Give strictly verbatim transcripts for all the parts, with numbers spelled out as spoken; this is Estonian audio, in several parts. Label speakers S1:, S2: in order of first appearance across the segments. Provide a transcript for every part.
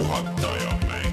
S1: Puhataja mäng.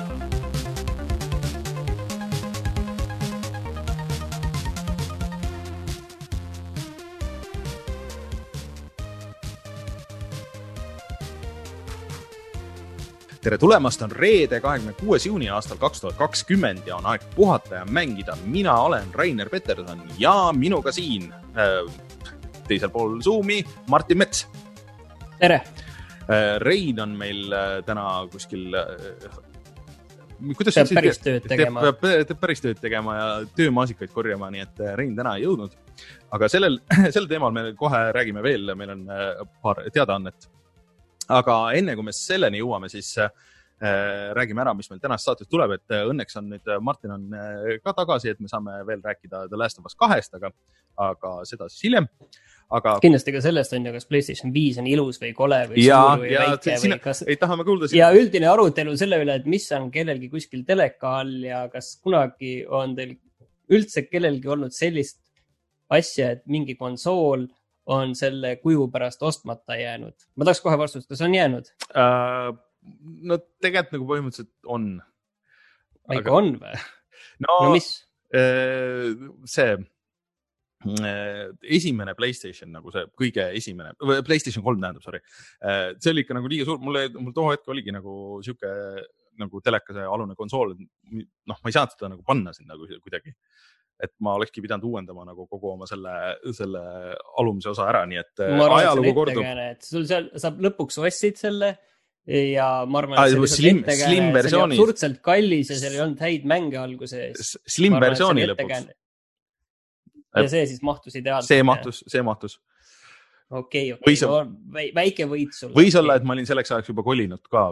S2: Tere tulemast, on reede kahekümne kuues juuni aastal kaks tuhat kakskümmend ja on aeg puhata ja mängida. Mina olen Rainer Peterson ja minuga siin äh, teisel pool Zoomi Martin Mets.
S3: Tere!
S2: Äh, Rein on meil äh, täna kuskil... Äh, kuidas
S3: teeb päris tööd tegema.
S2: Teeb, teeb päris tööd tegema ja töömaasikaid korjama, nii et Rein täna ei jõudnud. Aga sellel, sellel teemal me kohe räägime veel, meil on äh, paar teadaannet. Aga enne kui me selleni jõuame, siis äh, räägime ära, mis meil tänast saates tuleb, et äh, õnneks on nüüd Martin on äh, ka tagasi, et me saame veel rääkida The Last of Us kahest, aga, aga seda siis hiljem. Aga...
S3: Kindlasti ka sellest on ju, kas PlayStation viis on ilus või kole või
S2: ja,
S3: suur või
S2: ja,
S3: väike
S2: sina,
S3: või kas...
S2: ei tahame kuulda
S3: ja üldine arutelu selle üle, et mis on kellelgi kuskil teleka all ja kas kunagi on teil üldse kellelgi olnud sellist asja, et mingi konsool on selle kuju pärast ostmata jäänud. Ma tahaks kohe vastust, kas on jäänud?
S2: Uh, no tegelikult nagu põhimõtteliselt on.
S3: Aga Aga... on või?
S2: No,
S3: no mis?
S2: Uh, see uh, esimene PlayStation, nagu see kõige esimene, PlayStation kolm tähendab, sorry. Uh, see oli ikka nagu liiga suur, mulle, mul too hetk oligi nagu siuke nagu telekase alune konsool, noh, ma ei saanud seda nagu panna sinna kuidagi. Et ma olekski pidanud uuendama nagu kogu oma selle, selle alumise osa ära, nii et
S3: ma
S2: ajalugu kordub.
S3: Et sul seal saab lõpuks ostsid selle ja ma arvan,
S2: et see slim, slim
S3: see oli absurdselt kallis ja seal ei olnud häid mänge alguses.
S2: Slim versiooni lõpuks.
S3: Ja see siis mahtus ideaalselt.
S2: See mahtus, see mahtus.
S3: Okei, okei, okay. no, väike võit sul.
S2: Võis olla, et ma olin selleks ajaks juba kolinud ka.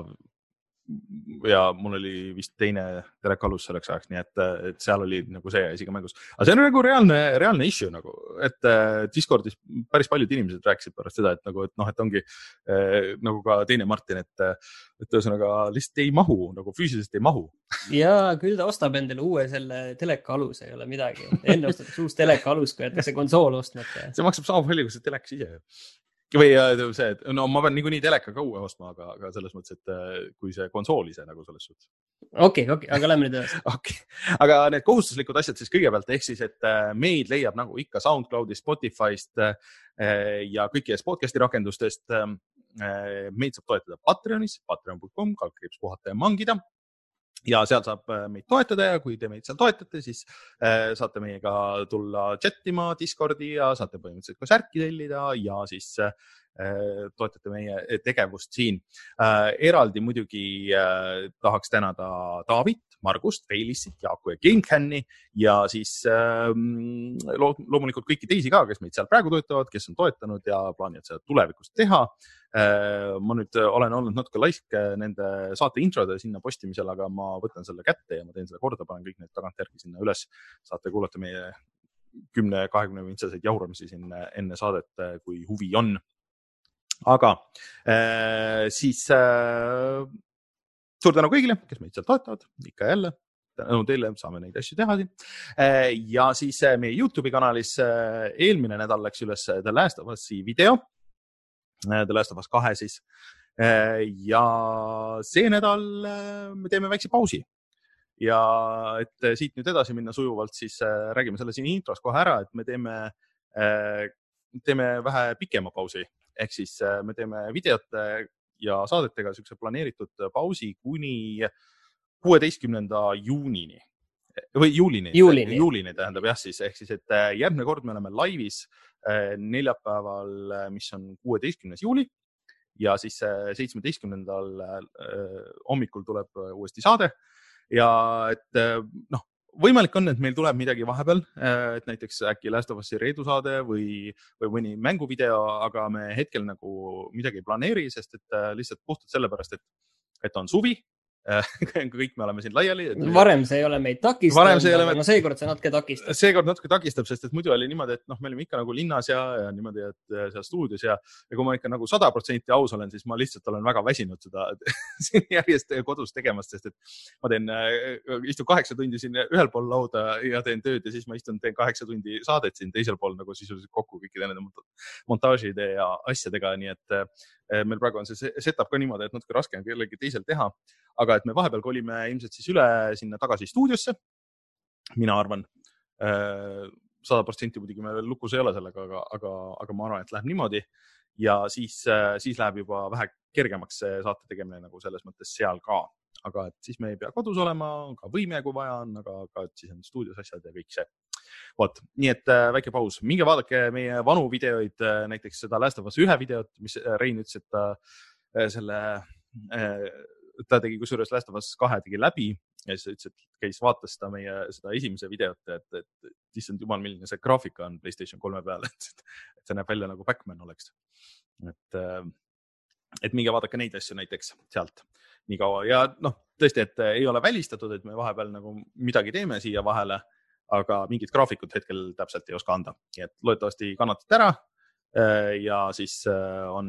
S2: Ja mul oli vist teine telekalus selleks ajaks, nii et, et seal oli nagu see asi ka mängus. Aga see on nagu reaalne, reaalne issue, nagu, et äh, Discordis päris paljud inimesed rääkisid pärast seda, et, nagu, et, noh, et ongi äh, nagu ka teine Martin, et, et ühesõnaga lihtsalt ei mahu, nagu füüsiliselt ei mahu.
S3: Ja küll ta ostab endale uue selle teleka alus, ei ole midagi. Enne ostatakse uus teleka alus, kui jätakse konsool ostmata.
S2: See maksab sama palju, kui see telekas ise. Või see, et no ma pean niikuinii teleka ka uue ostma, aga, aga selles mõttes, et kui see konsool ise nagu selles suhtes.
S3: Okei, okei, aga lähme nüüd edasi.
S2: Okay. Aga need kohustuslikud asjad siis kõigepealt, ehk siis, et meid leiab nagu ikka SoundCloudist, Spotify'st ja kõikidest podcasti rakendustest. Meid saab toetada Patreonis, patreon punkt com, kaldkriips puhata ja mangida. Ja seal saab meid toetada ja kui te meid seal toetate, siis äh, saate meiega tulla chattima Discordi ja saate põhimõtteliselt ka särki tellida ja siis äh, toetate meie tegevust siin. Äh, eraldi muidugi äh, tahaks tänada Daavit, Margust, Feilissit, Jaaku ja Gamecani ja siis äh, lo loomulikult kõiki teisi ka, kes meid seal praegu toetavad, kes on toetanud ja plaanivad seda tulevikus teha. Äh, ma nüüd olen olnud natuke laisk nende saate introde sinna postimisel, aga ma võtan selle kätte ja ma teen selle korda, panen kõik need tagantjärgi sinna üles. Saate kuulata meie kümne kahekümne mintsaseid jauramisi siin enne saadet, kui huvi on. Aga äh, siis äh, suur tänu kõigile, kes meid seal toetavad, ikka jälle. Tänu teile saame neid asju teha siin. Äh, ja siis äh, meie YouTube'i kanalis äh, eelmine nädal läks üles The Last of Us'i video. The Last of Us kahe siis. Ja see nädal me teeme väikse pausi. Ja et siit nüüd edasi minna sujuvalt, siis räägime selle siin intros kohe ära, et me teeme, teeme vähe pikema pausi. Ehk siis me teeme videote ja saadetega sükse planeeritud pausi kuni kuueteistkümnenda juunini. Või juulini,
S3: juulini.
S2: juulini tähendab jah siis, ehk siis, et järgmine kord me oleme laivis neljapäeval, mis on kuueteistkümnes juuli ja siis seitsmeteistkümnendal hommikul tuleb uuesti saade ja et noh, võimalik on, et meil tuleb midagi vahepeal, et näiteks äkki Last of Us'i Reedu saade või, või mõni mänguvideo, aga me hetkel nagu midagi ei planeeri, sest et lihtsalt puhtalt sellepärast, et, et on suvi kõik me oleme siin laiali.
S3: Varem see ei ole meid takistanud, aga me... no seekord see natuke takistab.
S2: Seekord natuke takistab, sest et muidu oli niimoodi, et noh, me olime ikka nagu linnas ja, ja niimoodi, et seal stuudios ja, ja kui ma ikka nagu sada protsenti aus olen, siis ma lihtsalt olen väga väsinud seda siin järjest kodus tegemast, sest et ma teen, istun kaheksa tundi siin ühel pool lauda ja teen tööd ja siis ma istun, teen kaheksa tundi saadet siin teisel pool nagu sisuliselt kokku kõikide nende montaažide ja asjadega, nii et meil praegu on see setup ka niimoodi, et natuke raske on kellegi teisel teha, aga et me vahepeal kolime ilmselt siis üle sinna tagasi stuudiosse. Mina arvan, sada protsenti muidugi me veel lukus ei ole sellega, aga, aga, aga ma arvan, et läheb niimoodi ja siis, siis läheb juba vähe kergemaks see saate tegemine nagu selles mõttes seal ka. Aga et siis me ei pea kodus olema, ka võime, kui vaja on, aga ka et siis on stuudios asjad ja kõik see. Vot, nii et äh, väike paus. Minge vaadake meie vanu videoid, äh, näiteks seda Last of Us ühe videot, mis Rein ütles, et ta äh, selle, äh, ta tegi kusjuures Last of Us kahe tegi läbi ja siis ütles, et käis vaatas seda meie seda esimese videot, et, et, et issand jumal, milline see graafika on PlayStation kolme peal, et, et see näeb välja nagu Pac-Man oleks. Et, äh, et minge vaadake neid asju näiteks sealt nii kaua ja noh, tõesti, et ei ole välistatud, et me vahepeal nagu midagi teeme siia vahele, aga mingid graafikud hetkel täpselt ei oska anda. Nii et loodetavasti kannatate ära ja siis on,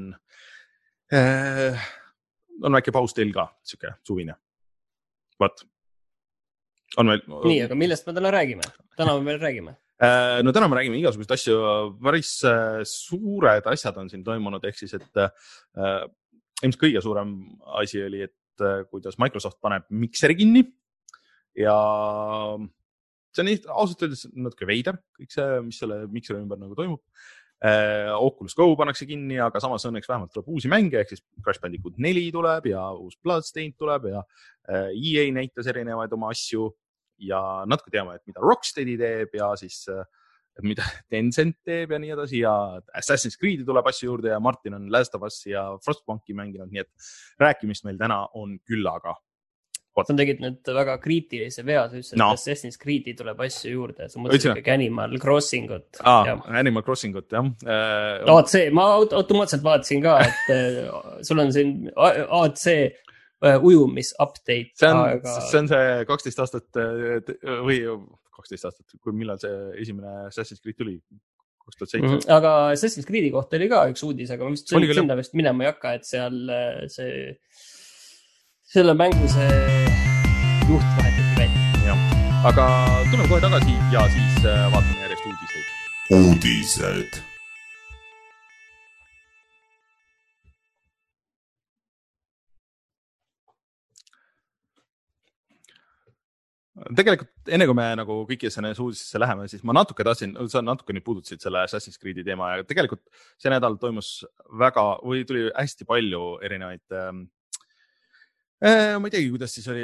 S2: on väike paus teil ka, siuke suvine. Vaat. On meil...
S3: Nii, aga millest me täna räägime? Täna me veel räägime.
S2: No täna me räägime igasugust asju, päris suured asjad on siin toimunud, ehk siis, et äh, ilmselt kõige suurem asi oli, et äh, kuidas Microsoft paneb mikseri kinni ja see on ausalt öeldes natuke veider, kõik see, mis selle mikseri ümber nagu toimub. Äh, Oculus Go pannakse kinni, aga samas õnneks vähemalt tuleb uusi mänge, ehk siis Crash Bandicoot neli tuleb ja uus Bloodstained tuleb ja äh, E A näitas erinevaid oma asju ja natuke teame, et mida Rocksteady teeb ja siis äh, mida Tencent teeb ja nii edasi ja Assassin's Creed tuleb asju juurde ja Martin on Last of Us ja Frostpunki mänginud, nii et rääkimist meil täna on küllaga.
S3: Sa tegid nüüd väga kriitilise vea, sa ütlesid, et no. Assassin's Creed'i tuleb asju juurde. Sa mõtlesid ikkagi Animal Crossingut.
S2: Ah, Animal Crossingut, jah.
S3: Äh, A C, ma automaatselt vaatasin ka, et äh, sul on siin A C äh, ujumis update.
S2: See on, aga... see on see kaksteist aastat või kaksteist aastat, kui millal see esimene Assassin's Creed tuli? kaks tuhat seitse.
S3: Mm-hmm. Aga Assassin's Creed'i kohta oli ka üks uudis, aga ma vist sinna vist minema ei hakka, et seal see selle mängu see juht vahetati välja.
S2: Aga tuleme kohe tagasi ja siis vaatame järjest uudiseid.
S1: Uudised.
S2: Tegelikult enne kui me nagu kõikidesse nendes uudisesse läheme, siis ma natuke tahtsin, sa natuke nüüd puudutasid selle Assassin's Creed'i teema ja tegelikult see nädal toimus väga või tuli hästi palju erinevaid ähm, ma ei teagi, kuidas siis oli,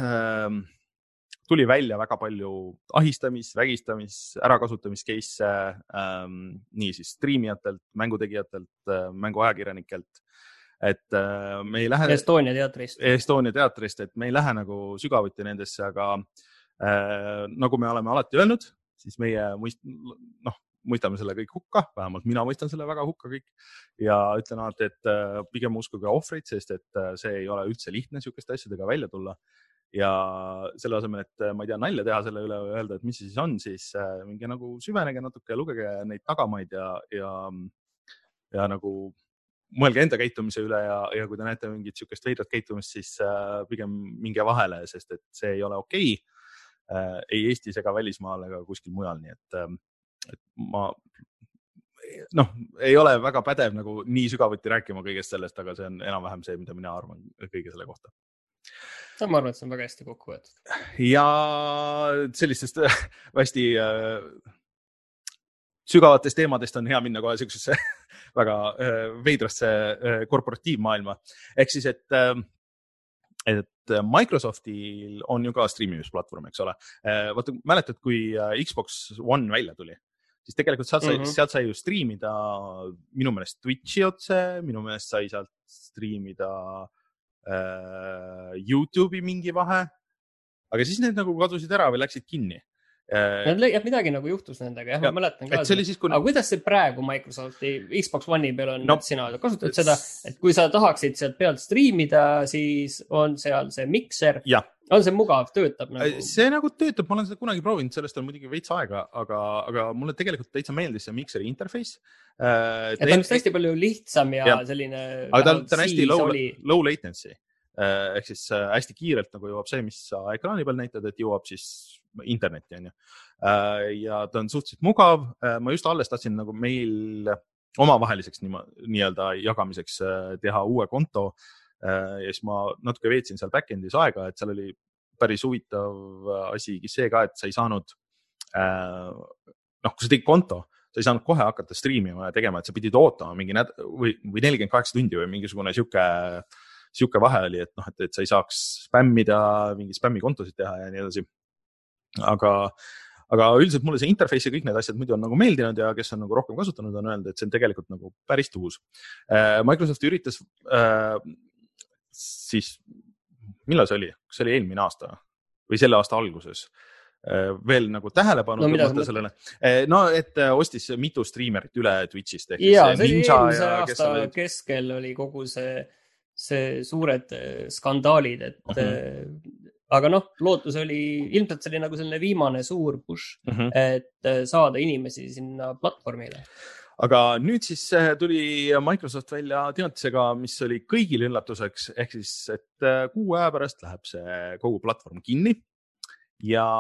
S2: tuli välja väga palju ahistamis, vägistamis, ärakasutamiskeisse, nii siis streamijatelt, mängutegijatelt, mänguajakirjanikelt, et me ei lähe...
S3: Estonia teatrist.
S2: Estonia teatrist, et me ei lähe nagu sügavuti nendesse, aga nagu me oleme alati öelnud, siis meie mõist... noh, mõistame selle kõik hukka, vähemalt mina mõistan selle väga hukka kõik ja ütlen alati, et pigem uskuge ohvreid, sest et see ei ole üldse lihtne sihukeste asjadega välja tulla ja selle asemel, et ma ei tea, nalja teha selle üle või öelda, et mis see siis on, siis mingi nagu süvenege natuke ja lugege neid tagamaid ja, ja, ja nagu mõelge enda käitumise üle ja, ja kui te näete mingit sihukest veidrat käitumist, siis pigem minge vahele, sest et see ei ole okei okay. Ei Eestis ega välismaal ega kuskil mujal, nii et et ma noh, ei ole väga pädev nagu nii sügavuti rääkima kõigest sellest, aga see on enam-vähem see, mida mina arvan kõige selle kohta.
S3: Ma arvan, et see on väga hästi kokku võetud.
S2: Ja sellistest hästi äh, sügavatest teemadest on hea minna kohe sellisesse väga äh, veidrasse äh, korporatiivmaailma. Ehk siis, et äh, et Microsoftil on ju ka streamimisplatvorm, eks ole. Vaata, mäletad, kui Xbox One välja tuli, siis tegelikult sealt sai, mm-hmm. sealt sai ju streamida minu meelest Twitchi otse, minu meelest sai sealt streamida äh, YouTube'i mingi vahe, aga siis need nagu kadusid ära või läksid kinni.
S3: Nad leiab midagi nagu juhtus nendega, jah,
S2: ja,
S3: ma mäletan ka.
S2: Siis, kui...
S3: Aga kuidas see praegu Microsofti Xbox One'i peal on,
S2: no,
S3: et sina kasutad seda, et kui sa tahaksid sealt pealt striimida, siis on seal see mikser.
S2: Ja.
S3: On see mugav, töötab nagu?
S2: See nagu töötab, ma olen seda kunagi proovinud, sellest on muidugi veits aega, aga, aga mulle tegelikult täitsa meeldis see mikseri interface.
S3: Et ta on hästi palju lihtsam ja, ja. selline...
S2: Aga ta, ta on hästi low, oli... low latency. Ehk siis hästi kiirelt nagu jõuab see, mis sa ekraani peal näitad, et jõuab siis internetti. On ju. Ja ta on suhteliselt mugav. Ma just alles tahtsin nagu meil omavaheliseks nii-öelda jagamiseks teha uue konto. Ja siis ma natuke veetsin seal backendis aega, et seal oli päris huvitav asi see ka, et sa ei saanud, noh, kui sa tegid konto, sa ei saanud kohe hakata striimima ja tegema, et sa pidid ootama mingi näd- või, või nelikümmend kaheksa tundi või mingisugune siuke siuke vahe oli, et noh, et, et sa ei saaks spämmida, mingi spämmikontosid teha ja nii edasi. Aga, aga üldiselt mulle see interface ja kõik need asjad muidu on nagu meeldinud ja kes on nagu rohkem kasutanud, on öelnud, et see on tegelikult nagu päris tuus. Microsoft üritas äh, siis, millal see oli? Kas see oli eelmine aasta või selle aasta alguses? Veel nagu tähelepanu no, tõmmata sellele. No, et ostis mitu streamerit üle Twitchist.
S3: Jaa, see oli eelmise aasta oli... keskel oli kogu see see suured skandaalid, et uh -huh. aga noh, lootus oli, ilmselt see oli nagu selline viimane suur push, uh -huh. et saada inimesi sinna platvormile.
S2: Aga nüüd siis tuli Microsoft välja teatisega, mis oli kõigil üllatuseks, ehk siis, et kuu aja pärast läheb see kogu platvorm kinni ja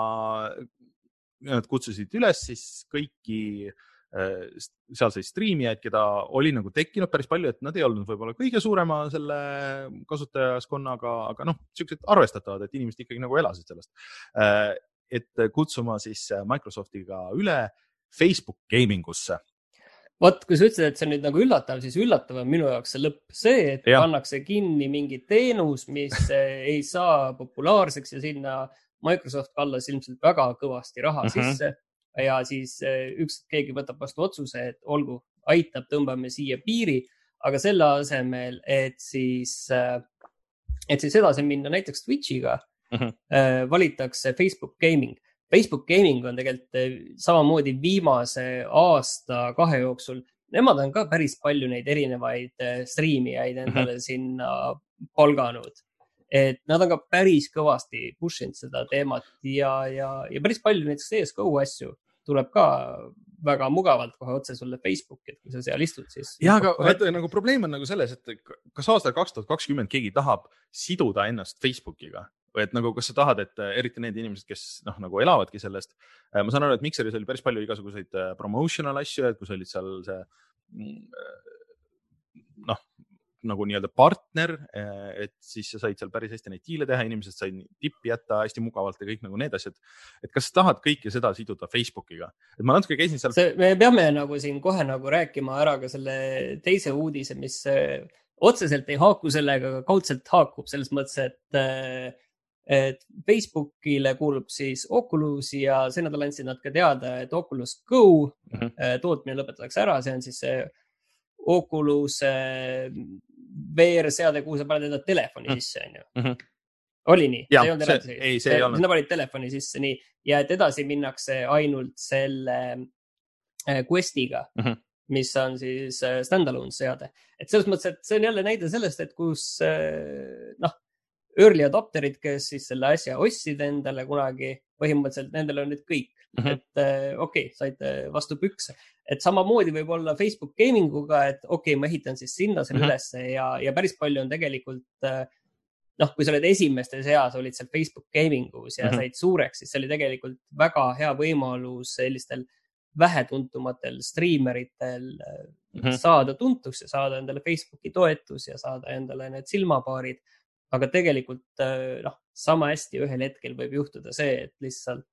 S2: nad kutsusid üles siis kõiki sealseid striimijaid, keda oli nagu tekkinud päris palju, et nad ei olnud võib-olla kõige suurema selle kasutajaskonnaga, aga noh, siuksed arvestatavad, et inimesed ikkagi nagu elasid sellest. Et kutsuma siis Microsoftiga üle Facebook gamingusse.
S3: Vot, kui sa ütlesid, et see on nüüd nagu üllatav, siis üllatav on minu jaoks see lõpp see, et ja. Pannakse kinni mingi teenus, mis ei saa populaarseks ja sinna Microsoft kallas ilmselt väga kõvasti raha uh-huh. sisse. Ja siis üks keegi võtab vastu otsuse, et olgu, aitab, tõmbame siia piiri, aga selle asemel, et siis, et siis edasi minna näiteks Twitchiga, uh-huh. valitakse Facebook Gaming. Facebook Gaming on tegelikult samamoodi viimase aasta kahe jooksul. Nemad on ka päris palju neid erinevaid striimijaid endale uh-huh. sinna palganud. Et nad on ka päris kõvasti pushinud seda teemat ja, ja, ja päris palju näiteks C S G O asju tuleb ka väga mugavalt kohe otse sulle Facebooki, et kui sa seal istud, siis...
S2: Ja, aga vaata, nagu probleem on nagu selles, et kas aastal kaks tuhat kakskümmend keegi tahab siduda ennast Facebookiga või et nagu, kas sa tahad, et eriti need inimesed, kes noh, nagu elavadki sellest. Ma saan aru, et Mixeris oli päris palju igasuguseid promotional asju, et kui sa olid seal see noh, nagu nii-öelda partner, et siis sa said seal päris hästi neid diile teha, inimesed said tippi jätta hästi mugavalt ja kõik nagu need asjad. Et kas sa tahad kõike seda siduda Facebookiga? Et ma natuke käisin seal...
S3: See, me peame nagu siin kohe nagu rääkima ära ka selle teise uudise, mis otseselt ei haaku sellega, aga kaudselt haakub selles mõttes, et, et Facebookile kuulub siis Oculus ja see nädal andsid nad ka teada, et Oculus Go uh-huh. tootmine lõpetatakse ära, see on siis see Oculus V R-seade, kuhu sa paned enda telefoni sisse, on ju. Mm-hmm. Oli nii?
S2: Ja,
S3: see ei olnud
S2: see, ei, see ei olnud.
S3: Sinna panid telefoni sisse, nii. Ja et edasi minnakse ainult selle Questiga, mm-hmm. mis on siis standalone seade. Et selles mõttes, et see on jälle näide sellest, et kus noh, early adopterid, kes siis selle asja ostsid endale kunagi, põhimõtteliselt nendel on nüüd kõik. Mm-hmm. Et okei, okay, saite vastu pükse. Et samamoodi võib olla Facebook gaminguga, et okei, okay, ma ehitan siis sinna selle mm-hmm. ülesse ja, ja päris palju on tegelikult, noh, kui sa oled esimeste seas, olid seal Facebook gamingus ja mm-hmm. said suureks, siis see oli tegelikult väga hea võimalus sellistel vähetuntumatel striimeritel mm-hmm. saada tuntuks ja saada endale Facebooki toetus ja saada endale need silmapaarid. Aga tegelikult, noh, sama hästi ühel hetkel võib juhtuda see, et lihtsalt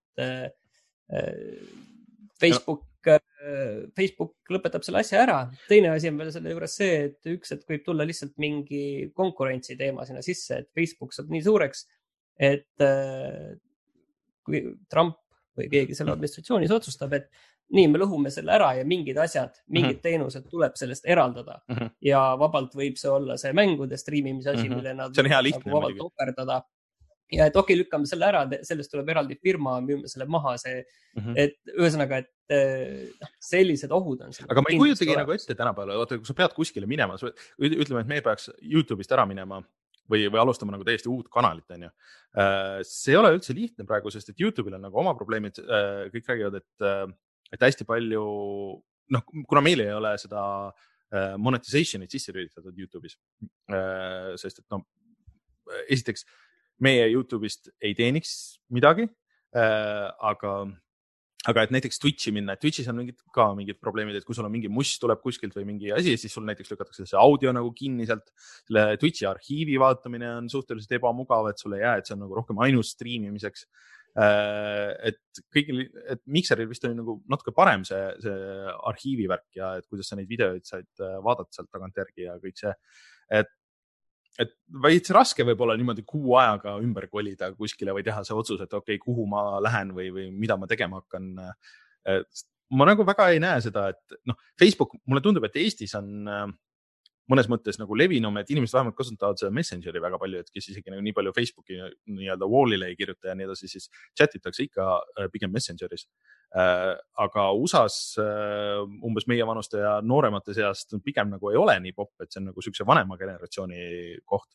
S3: Facebook, Facebook lõpetab selle asja ära. Teine asi on veel selle juures see, et üks, et võib tulla lihtsalt mingi konkurentsi teema sinna sisse, et Facebook saab nii suureks, et kui Trump või keegi selle administratsioonis otsustab, et nii, me lõhume selle ära ja mingid asjad, mingid teenused tuleb sellest eraldada uh-huh. ja vabalt võib see olla see mängude striimimise asi, uh-huh. mille nad
S2: nagu
S3: vabalt operdada. ja et okei okay,, lükkame selle ära, sellest tuleb eraldi firma, müüme selle maha, see mm, -hmm. et ühesõnaga, et sellised ohud on.
S2: aga ma ei kujutagi nagu ette tänapäeval, vaata, kui sa pead kuskile minema, ütleme, et me peaks YouTube'ist ära minema või, või alustama nagu täiesti uut kanalit, on ju. See ei ole üldse lihtne praegu, sest et YouTube'il on nagu oma probleemid, kõik räägivad, et, et hästi palju, noh, kuna meil ei ole seda monetization'it sisse lülitatud YouTube'is, sest et no, esiteks meie YouTube'ist ei teeniks midagi, aga, aga et näiteks Twitch'i minna, et Twitch'is on mingid, ka mingid probleemid, et kui sul on mingi must tuleb kuskilt või mingi asi, siis sul näiteks lükatakse see audio nagu kinni sealt. Selle Twitch'i arhiivi vaatamine on suhteliselt ebamugav, et sul ei jää, et see on nagu rohkem ainus streamimiseks. Et kõigil, et Mixeril vist oli nagu natuke parem see, see arhiivivärk ja et kuidas sa neid videoid said vaadata sealt tagantjärgi ja kõik see, et et veits raske võib-olla niimoodi kuu ajaga ümber kolida kuskile või teha see otsus, et okei okay,, kuhu ma lähen või, või mida ma tegema hakkan. Ma nagu väga ei näe seda, et noh, Facebook, mulle tundub, et Eestis on mõnes mõttes nagu levinum, et inimesed vähemalt kasutavad seda Messengeri väga palju, et kes isegi nagu nii palju Facebooki nii-öelda wall'ile ei kirjuta ja nii edasi, siis chatitakse ikka pigem Messengeris. Aga U S A-s umbes meie vanuste ja nooremate seast pigem nagu ei ole nii popp, et see on nagu siukse vanema generatsiooni koht.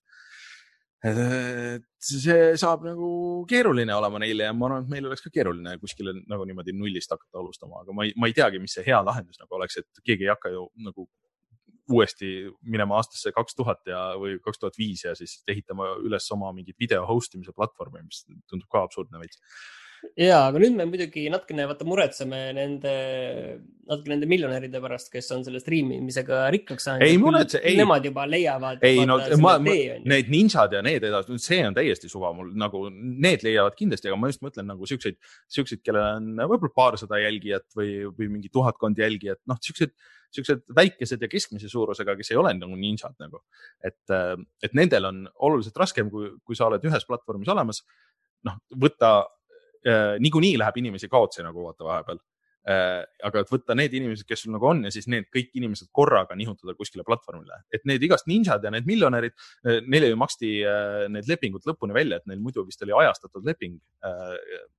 S2: See saab nagu keeruline olema neile ja ma arvan, et meil oleks ka keeruline kuskile nagu niimoodi nullist hakata alustama, aga ma ei, ma ei teagi, mis see hea lahendus nagu oleks, et keegi ei hakka ju nagu uuesti minema aastasse kaks tuhat ja, või kaks tuhat viis ja siis ehitama üles oma mingit video hostimise platvormi, mis tundub ka absurdne veits.
S3: Ja, aga nüüd me muidugi natukene vaata muretseme nende, natuke nende miljonäride pärast, kes on selle streamimisega rikkaks saanud.
S2: Ei muretse, ei.
S3: Nemad juba leiavad.
S2: Ei, no, ma, ma, need ninjad ja need edasi, see on täiesti suva mul, nagu need leiavad kindlasti, aga ma just mõtlen nagu siukseid, siukseid, kellel on võib-olla paarsada jälgijat või, või mingi tuhatkond jälgijat, noh, siuksed, siuksed väikesed ja keskmise suurusega, kes ei ole nagu ninjad nagu. Et, et nendel on oluliselt raskem, kui, kui sa oled ühes platvormis olemas, noh, võtta Äh, niikuinii läheb inimesi kaotsi nagu vaata vahepeal. Äh, aga et võtta need inimesed, kes sul nagu on ja siis need kõik inimesed korraga nihutada kuskile platvormile. Et need igast ninjad ja need miljonärid, neile ju maksti äh, need lepingud lõpuni välja, et neil muidu vist oli ajastatud leping. Äh,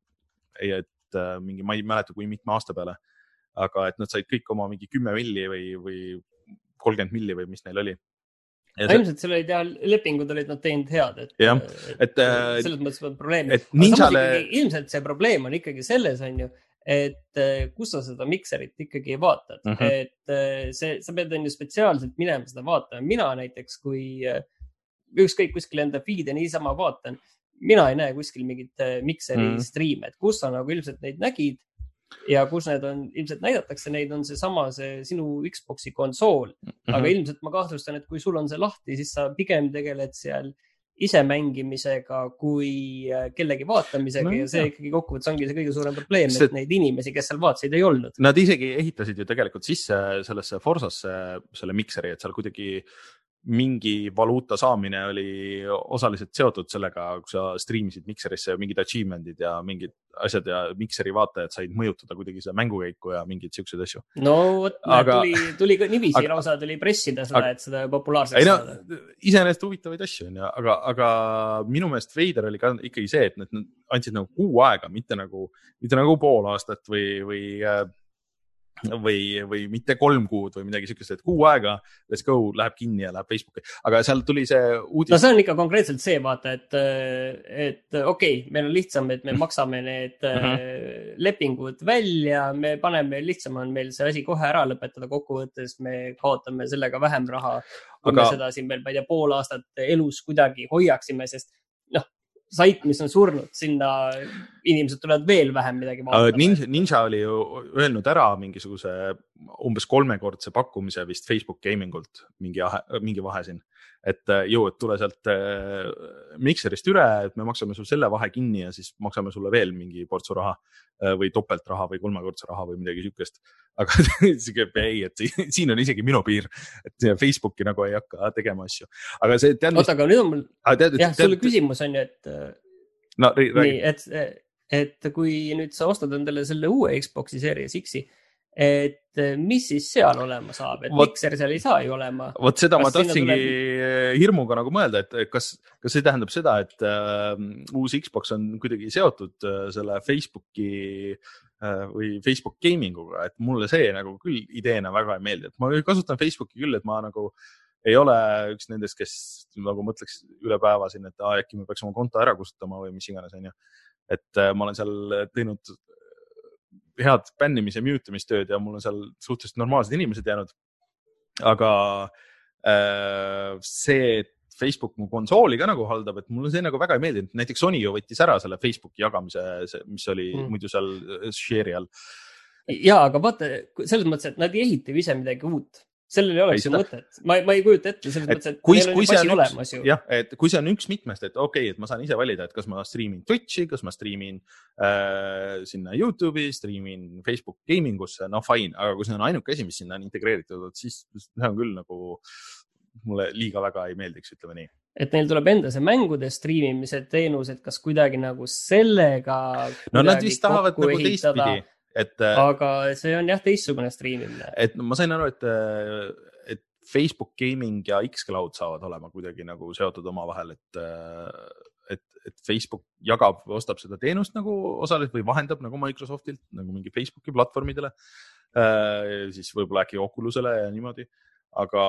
S2: et äh, mingi, ma ei mäleta, kui mitme aasta peale. Aga et nad said kõik oma mingi kümme milli või, või kolmkümmend milli või mis neil oli.
S3: Ja see... Ilmselt seal olid jah, lepingud olid nad teinud head, et,
S2: ja,
S3: et, et selles mõttes on probleem.
S2: Ninjale...
S3: Ilmselt see probleem on ikkagi selles, on ju, et kus sa seda mikserit ikkagi vaatad. Mm -hmm. Et see, sa pead on ju spetsiaalselt minema seda vaatama. Mina näiteks, kui ükskõik kuskil enda feed'e niisama vaatan, mina ei näe kuskil mingit mikseri mm -hmm. stream, et kus sa nagu ilmselt neid nägid ja kus need on, ilmselt näidatakse neid, on see sama see sinu Xboxi konsool. Mm -hmm. Aga ilmselt ma kahtlustan, et kui sul on see lahti, siis sa pigem tegeled seal ise mängimisega kui kellegi vaatamisega no, ja see jah. Ikkagi kokkuvõttes ongi see kõige suurem probleem, see... et neid inimesi, kes seal vaatasid, ei olnud.
S2: Nad isegi ehitasid ju tegelikult sisse sellesse Forzasse selle mikseri, et seal kuidagi mingi valuuta saamine oli osaliselt seotud sellega, kui sa streamisid mikserisse mingid achievement'id ja mingid asjad ja mikseri vaatajad said mõjutada kuidagi seda mängukäiku ja mingid siuksed asju.
S3: No vot, aga... tuli, tuli ka nivisi aga... lausa tuli pressida seda, aga... et seda populaarseks
S2: no, saada. Iseenesest huvitavaid asju on ja, aga, aga minu meelest veider oli ka ikkagi see, et nad andsid nagu kuu aega, mitte nagu, mitte nagu pool aastat või, või või, või mitte kolm kuud või midagi siukest, et kuu aega, let's go, läheb kinni ja läheb Facebooki. Aga seal tuli see uudis.
S3: No see on ikka konkreetselt see, vaata, et, et okei, okay, meil on lihtsam, et me maksame need uh-huh. lepingud välja, me paneme, lihtsam on meil see asi kohe ära lõpetada kokkuvõttes, me kaotame sellega vähem raha, kui Aga... me seda siin veel, ma ei tea, pool aastat elus kuidagi hoiaksime, sest noh, sait, mis on surnud, sinna inimesed tulevad veel vähem midagi vaatama.
S2: Ninja, Ninja oli ju öelnud ära mingisuguse umbes kolmekordse pakkumise vist Facebook Gamingult, mingi, mingi vahe siin. Et ju, et tule sealt äh, mikserist üle, et me maksame sul selle vahe kinni ja siis maksame sulle veel mingi portsu raha äh, või topeltraha või kolmekordse raha või midagi siukest. Aga ei, et siin on isegi minu piir, et Facebooki nagu ei hakka tegema asju. Aga see tead,
S3: Oota, aga nüüd on mul, ah, tead, jah, sulle tead... küsimus on ju, et,
S2: no,
S3: nii, et, et kui nüüd sa ostad endale selle uue Xboxi Series X-i, et mis siis seal olema saab, et
S2: Vot-
S3: Mixer seal ei saa ju olema.
S2: Vot seda
S3: Kas
S2: ma
S3: sinna
S2: tahtsingi
S3: tuleb-
S2: hirmuga nagu mõelda, et kas, kas see tähendab seda, et äh, uus Xbox on kuidagi seotud äh, selle Facebooki äh, või Facebook gaming uga, et mulle see nagu küll ideena väga ei meeldi, et ma kasutan Facebooki küll, et ma nagu ei ole üks nendest, kes nagu mõtleks üle päeva siin, et ah, äkki me peaks oma konto ära kustutama või mis iganes on ju. Et äh, ma olen seal teinud head bännimise ja mutamistööd ja mul on seal suhteliselt normaalsed inimesed jäänud. Aga äh, see, et Facebook mu konsooli ka nagu haldab, et mulle see nagu väga ei meeldinud. Näiteks Sony ju võttis ära selle Facebooki jagamise, mis oli mm. muidu seal share'i all.
S3: Ja, aga vaata, selles mõttes, et nad ei ehita ise midagi uut. Sellel ei oleks ju mõtet. Ma, ma ei kujuta ette selles mõttes, et
S2: kui,
S3: neil on
S2: kui
S3: ju pasin
S2: üks,
S3: olemas ju.
S2: Jah, et kui see on üks mitmest, et okei, okay, et ma saan ise valida, et kas ma streamin Twitchi, kas ma streamin äh, sinna YouTube'i, streamin Facebook gamingusse, no fine, aga kui see on ainuke asi, mis sinna on integreeritud, siis see on küll nagu mulle liiga väga ei meeldiks, ütleme nii.
S3: Et neil tuleb enda see mängude streamimise teenus, et kas kuidagi nagu sellega
S2: no nad vist tahavad nagu
S3: ehitada.
S2: teistpidi. Et,
S3: aga see on jah teistsugune streamimine.
S2: Et ma sain aru, et, et Facebook Gaming ja Xcloud saavad olema kuidagi nagu seotud oma vahel, et, et, et Facebook jagab või ostab seda teenust nagu osaliselt või vahendab nagu Microsoftilt nagu mingi Facebooki platvormidele, siis võib-olla äkki Oculusele ja niimoodi. Aga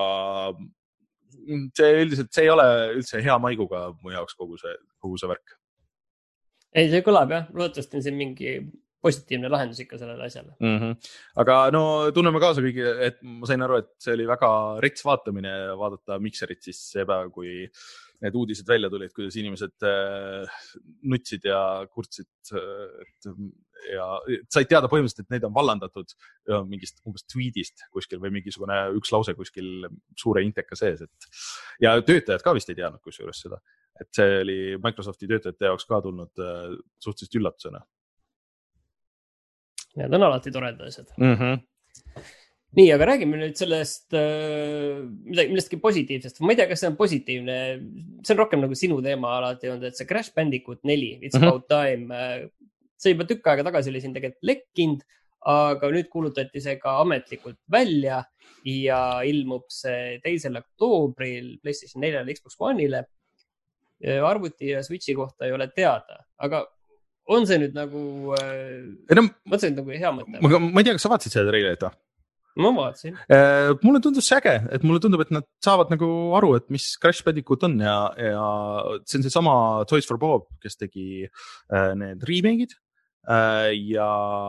S2: see üldiselt, see ei ole üldse hea maiguga mu jaoks kogu see, kogu see värk.
S3: Ei, see kõlab jah, loodetavasti on siin mingi positiivne lahendus ikka sellele asjale.
S2: Mm -hmm. Aga no tunneme kaasa kõigi, et ma sain aru, et see oli väga rets vaatamine vaadata Mixerit siis see päev, kui need uudised välja tulid, kuidas inimesed äh, nutsid ja kurtsid et, ja said teada põhimõtteliselt, et neid on vallandatud mingist umbes tweetist kuskil või mingisugune üks lause kuskil suure inteka sees. Et, ja töötajad ka vist ei teadnud kusjuures seda, et see oli Microsofti töötajate jaoks ka tulnud äh, suhteliselt üllatusena.
S3: Need on alati toredad asjad.
S2: Mm -hmm.
S3: Nii, aga räägime nüüd sellest äh, midagi, millestki positiivsest. Ma ei tea, kas see on positiivne. See on rohkem nagu sinu teema alati olnud, et see Crash Bandicoot neli, It's mm -hmm. About Time. See juba tükk aega tagasi oli siin tegelikult lekkinud, aga nüüd kuulutati see ka ametlikult välja ja ilmub see teisel oktoobril PlayStation neljale, Xbox One'ile. Arvuti ja Switchi kohta ei ole teada, aga on see nüüd nagu,
S2: no,
S3: mõtlesin nagu hea mõte.
S2: Ma, ma ei tea, kas sa vaatasid seda treilerit või?
S3: Ma vaatasin.
S2: Mulle tundus see äge, et mulle tundub, et nad saavad nagu aru, et mis Crash Bandicoot on ja, ja see on see sama Toys for Bob, kes tegi need remake'id ja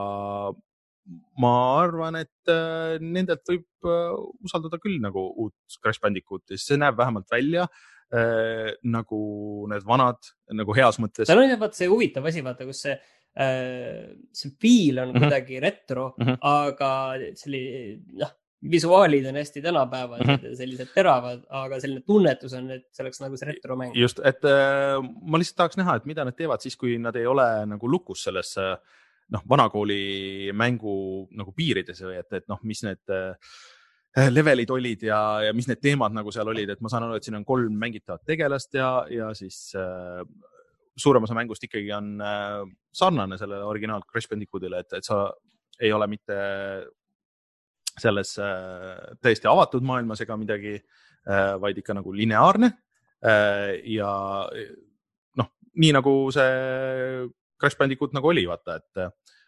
S2: ma arvan, et nendelt võib usaldada küll nagu uut Crash Bandicooti, see näeb vähemalt välja Äh, nagu need vanad, nagu heas mõttes.
S3: Tal on jah, vaata see huvitav asi, vaata, kus see, äh, see feel on mm -hmm. kuidagi retro, mm -hmm. aga selline, noh, visuaalid on hästi tänapäevad mm, -hmm. sellised teravad, aga selline tunnetus on, et see oleks nagu see retro mäng.
S2: Just, et äh, ma lihtsalt tahaks näha, et mida nad teevad siis, kui nad ei ole nagu lukus selles noh, vanakooli mängu nagu piirides või et, et noh, mis need äh, levelid olid ja, ja mis need teemad nagu seal olid, et ma saan aru, et siin on kolm mängitavat tegelast ja, ja siis äh, suurem osa mängust ikkagi on äh, sarnane sellele originaal Crash Bandicootile, et, et sa ei ole mitte selles äh, täiesti avatud maailmas ega midagi, äh, vaid ikka nagu lineaarne äh, ja noh, nii nagu see Crash Bandicoot nagu oli, vaata, et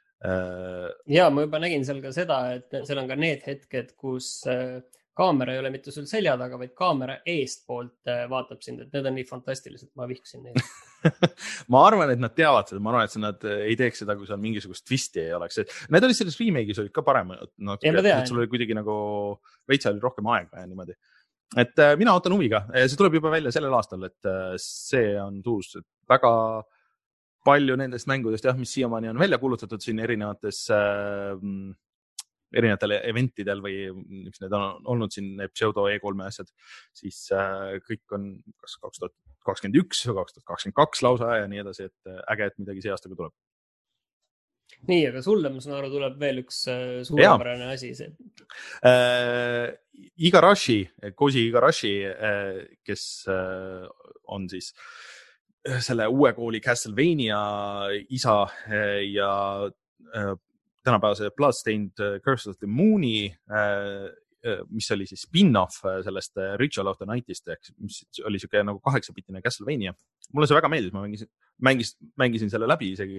S3: ja ma juba nägin seal ka seda, et seal on ka need hetked, kus kaamera ei ole mitte sul selja taga, vaid kaamera eestpoolt vaatab sind, et need on nii fantastilised, ma vihkasin neid.
S2: Ma arvan, et nad teavad seda, ma arvan, et nad ei teeks seda, kui seal mingisugust twisti ei oleks. Need olid selles remake'is olid ka paremad, no, et sul oli kuidagi nagu veitsa oli rohkem aega ja niimoodi. Et mina ootan huviga, see tuleb juba välja sellel aastal, et see on tuus väga palju nendest mängudest, jah, mis siiamaani on välja kuulutatud siin erinevates äh, erinevatel eventidel või mis need on olnud siin pseudo E kolme asjad, siis äh, kõik on kas kaks tuhat kakskümmend üks või kaks tuhat kakskümmend kaks lausa ja nii edasi, et äge, et midagi see aastaga tuleb.
S3: Nii, aga sulle, ma saan aru, tuleb veel üks äh, suurepärane asi. See.
S2: Äh, Igarashi, Koji Igarashi, äh, kes äh, on siis selle uue kooli Castlevania isa ja tänapäevase Bloodstained Curse of the Moon'i, mis oli siis spin-off sellest Ritual of the Night'ist, mis oli siuke nagu kaheksapitine Castlevania. Mulle see väga meeldis, ma mängisin, mängis, mängisin selle läbi isegi.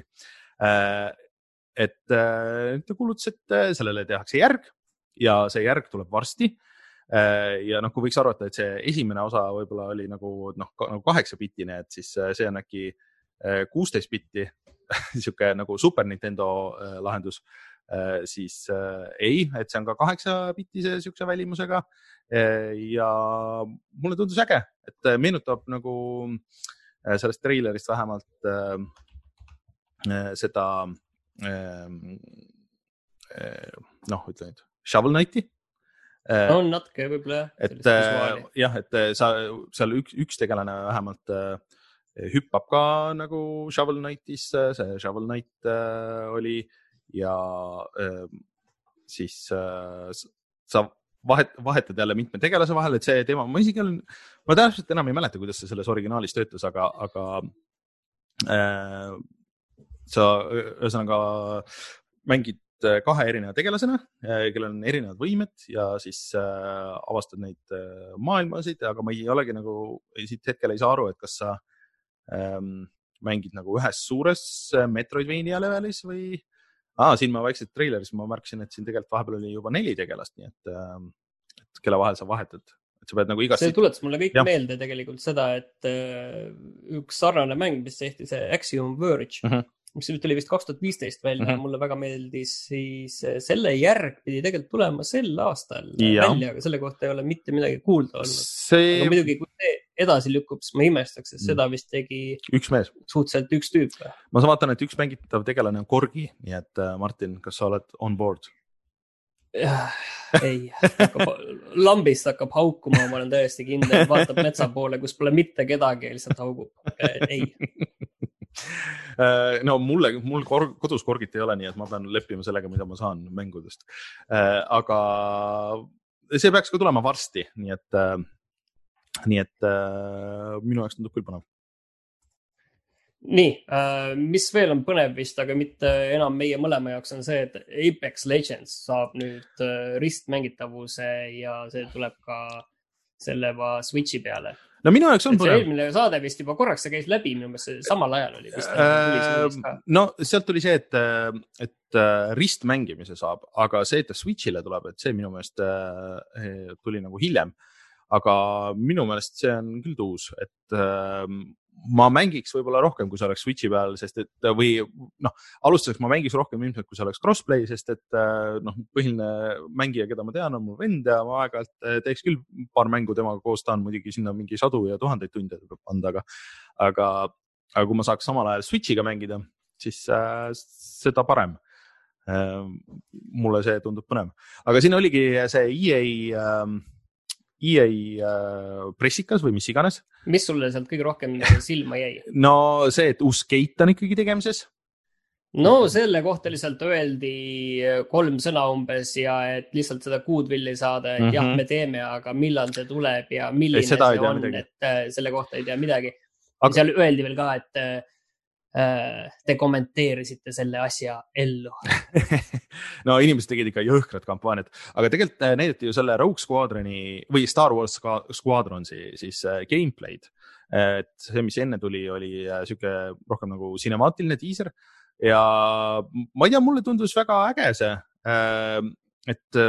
S2: Et ta kuulutas, et sellele tehakse järg ja see järg tuleb varsti. Ja noh, kui võiks arvata, et see esimene osa võib-olla oli nagu, noh, nagu kaheksapitine, et siis see on äkki kuusteist bitti, siuke nagu Super Nintendo lahendus, siis ei, et see on ka kaheksabittise siukse välimusega. Ja mulle tundus äge, et meenutab nagu sellest trailerist vähemalt seda, noh, ütlen nüüd, Shovel Knighti.
S3: No, on natuke võib-olla.
S2: Et jah, et sa, seal üks, üks tegelane vähemalt hüppab ka nagu Shovel Knightis, see Shovel Knight oli ja siis sa vahet, vahetad jälle mitme tegelase vahel, et see teema, ma isegi olen, ma täpselt enam ei mäleta, kuidas see selles originaalis töötas, aga, aga äh, sa ühesõnaga mängid kahe erineva tegelasena, kellel on erinevad võimed ja siis äh, avastad neid äh, maailmasid, aga ma ei olegi nagu, siit hetkel ei saa aru, et kas sa ähm, mängid nagu ühes suures Metroidvania levelis või ah, siin ma vaikselt traileris ma märkasin, et siin tegelikult vahepeal oli juba neli tegelast, nii et, äh, et kelle vahel sa vahetad. Et sa pead nagu igast...
S3: See tuletas mulle kõik ja. meelde tegelikult seda, et äh, üks sarnane mäng, mis tehti see Axiom Verge, uh-huh. mis tuli vist kaks tuhat viisteist välja, uh-huh. mulle väga meeldis, siis selle järg pidi tegelikult tulema sel aastal ja. välja, aga selle kohta ei ole mitte midagi kuulda olnud. See... Aga muidugi, kui see edasi lükkub, siis ma imestaks, et seda vist tegi
S2: üks mees.
S3: Suhteliselt üks tüüp.
S2: Ma vaatan, et üks mängitav tegelane on Korgi, nii et Martin, kas sa oled on board?
S3: Ei, hakkab, lambist hakkab haukuma, ma olen tõesti kindel, vaatab metsa poole, kus pole mitte kedagi, lihtsalt haugub. Ei.
S2: No mulle, mul kodus korgit ei ole, nii et ma pean leppima sellega, mida ma saan mängudest. Aga see peaks ka tulema varsti, nii et, nii et minu jaoks tundub küll põnev.
S3: Nii, mis veel on põnev vist, aga mitte enam meie mõlema jaoks on see, et Apex Legends saab nüüd ristmängitavuse ja see tuleb ka selle Switchi peale.
S2: No minu jaoks on
S3: põnev. Eelmine saade vist juba korraks see käis läbi, minu meelest samal ajal oli vist.
S2: Äh, no sealt tuli see, et, et ristmängimise saab, aga see, et Switchile tuleb, et see minu meelest tuli nagu hiljem. Aga minu meelest see on küll tuus, et ma mängiks võib-olla rohkem, kui see oleks Switchi peal, sest et või noh, alustuseks ma mängiks rohkem ilmselt, kui see oleks crossplay, sest et noh, põhiline mängija, keda ma tean, on mul vend ja ma aeg-ajalt teeks küll paar mängu temaga koos, ta on muidugi sinna mingi sadu ja tuhandeid tunde peab anda, aga, aga, aga kui ma saaks samal ajal Switchiga mängida, siis äh, seda parem. Äh, mulle see tundub põnev. Aga siin oligi see E A... Äh, E A pressikas või mis iganes.
S3: Mis sulle sealt kõige rohkem silma jäi?
S2: No see, et uus Skate on ikkagi tegemises.
S3: No selle kohta lihtsalt öeldi kolm sõna umbes ja et lihtsalt seda kuudvilli saada, et mm-hmm. jah, me teeme, aga millal see tuleb ja milline see on, midagi. Et selle kohta ei tea midagi. Aga... Seal öeldi veel ka, et te kommenteerisite selle asja ellu.
S2: No inimesed tegid ikka jõhkrad kampaaniad, aga tegelikult näidati ju selle Rogue Squadroni või Star Wars Squadronsi siis gameplay'd. Et see, mis enne tuli, oli siuke rohkem nagu cinemaatiline teaser ja ma ei tea, mulle tundus väga äge see, et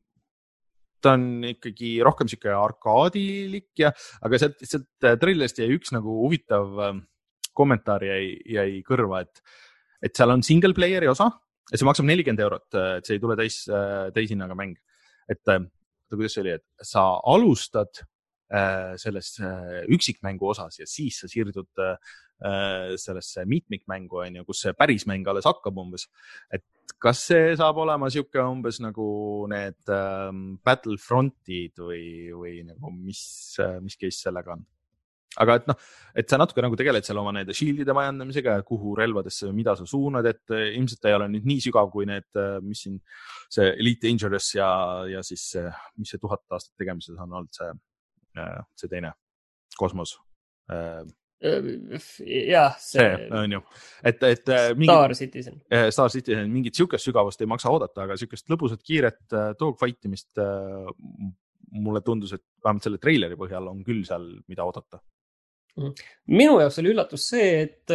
S2: ta on ikkagi rohkem siuke arkaadilik ja, aga sealt, sealt trailerist jäi üks nagu huvitav kommentaar jäi, jäi kõrva, et, et seal on single player'i osa ja see maksab nelikümmend eurot, et see ei tule täis, täishinnaga mäng. Et kuidas see oli, et sa alustad selles üksikmängu osas ja siis sa siirdud sellesse mitmikmängu, on ju, kus see päris mäng alles hakkab umbes. Et kas see saab olema siuke umbes nagu need Battlefrontid või, või nagu mis, mis case sellega on? Aga et noh, et sa natuke nagu tegeled seal oma need shieldide majandamisega ja kuhu relvadesse, mida sa suunad, et ilmselt ei ole nüüd nii sügav kui need, mis siin see Elite Dangerous ja, ja siis mis see tuhat aastat tegemises on olnud see, see teine kosmos.
S3: jah,
S2: see on ju, et, et mingi,
S3: Star Citizen.
S2: Star Citizen, mingit siukest sügavust ei maksa oodata, aga siukest lõbusat kiiret dogfightimist mulle tundus, et vähemalt selle treileri põhjal on küll seal, mida oodata.
S3: Minu jaoks oli üllatus see, et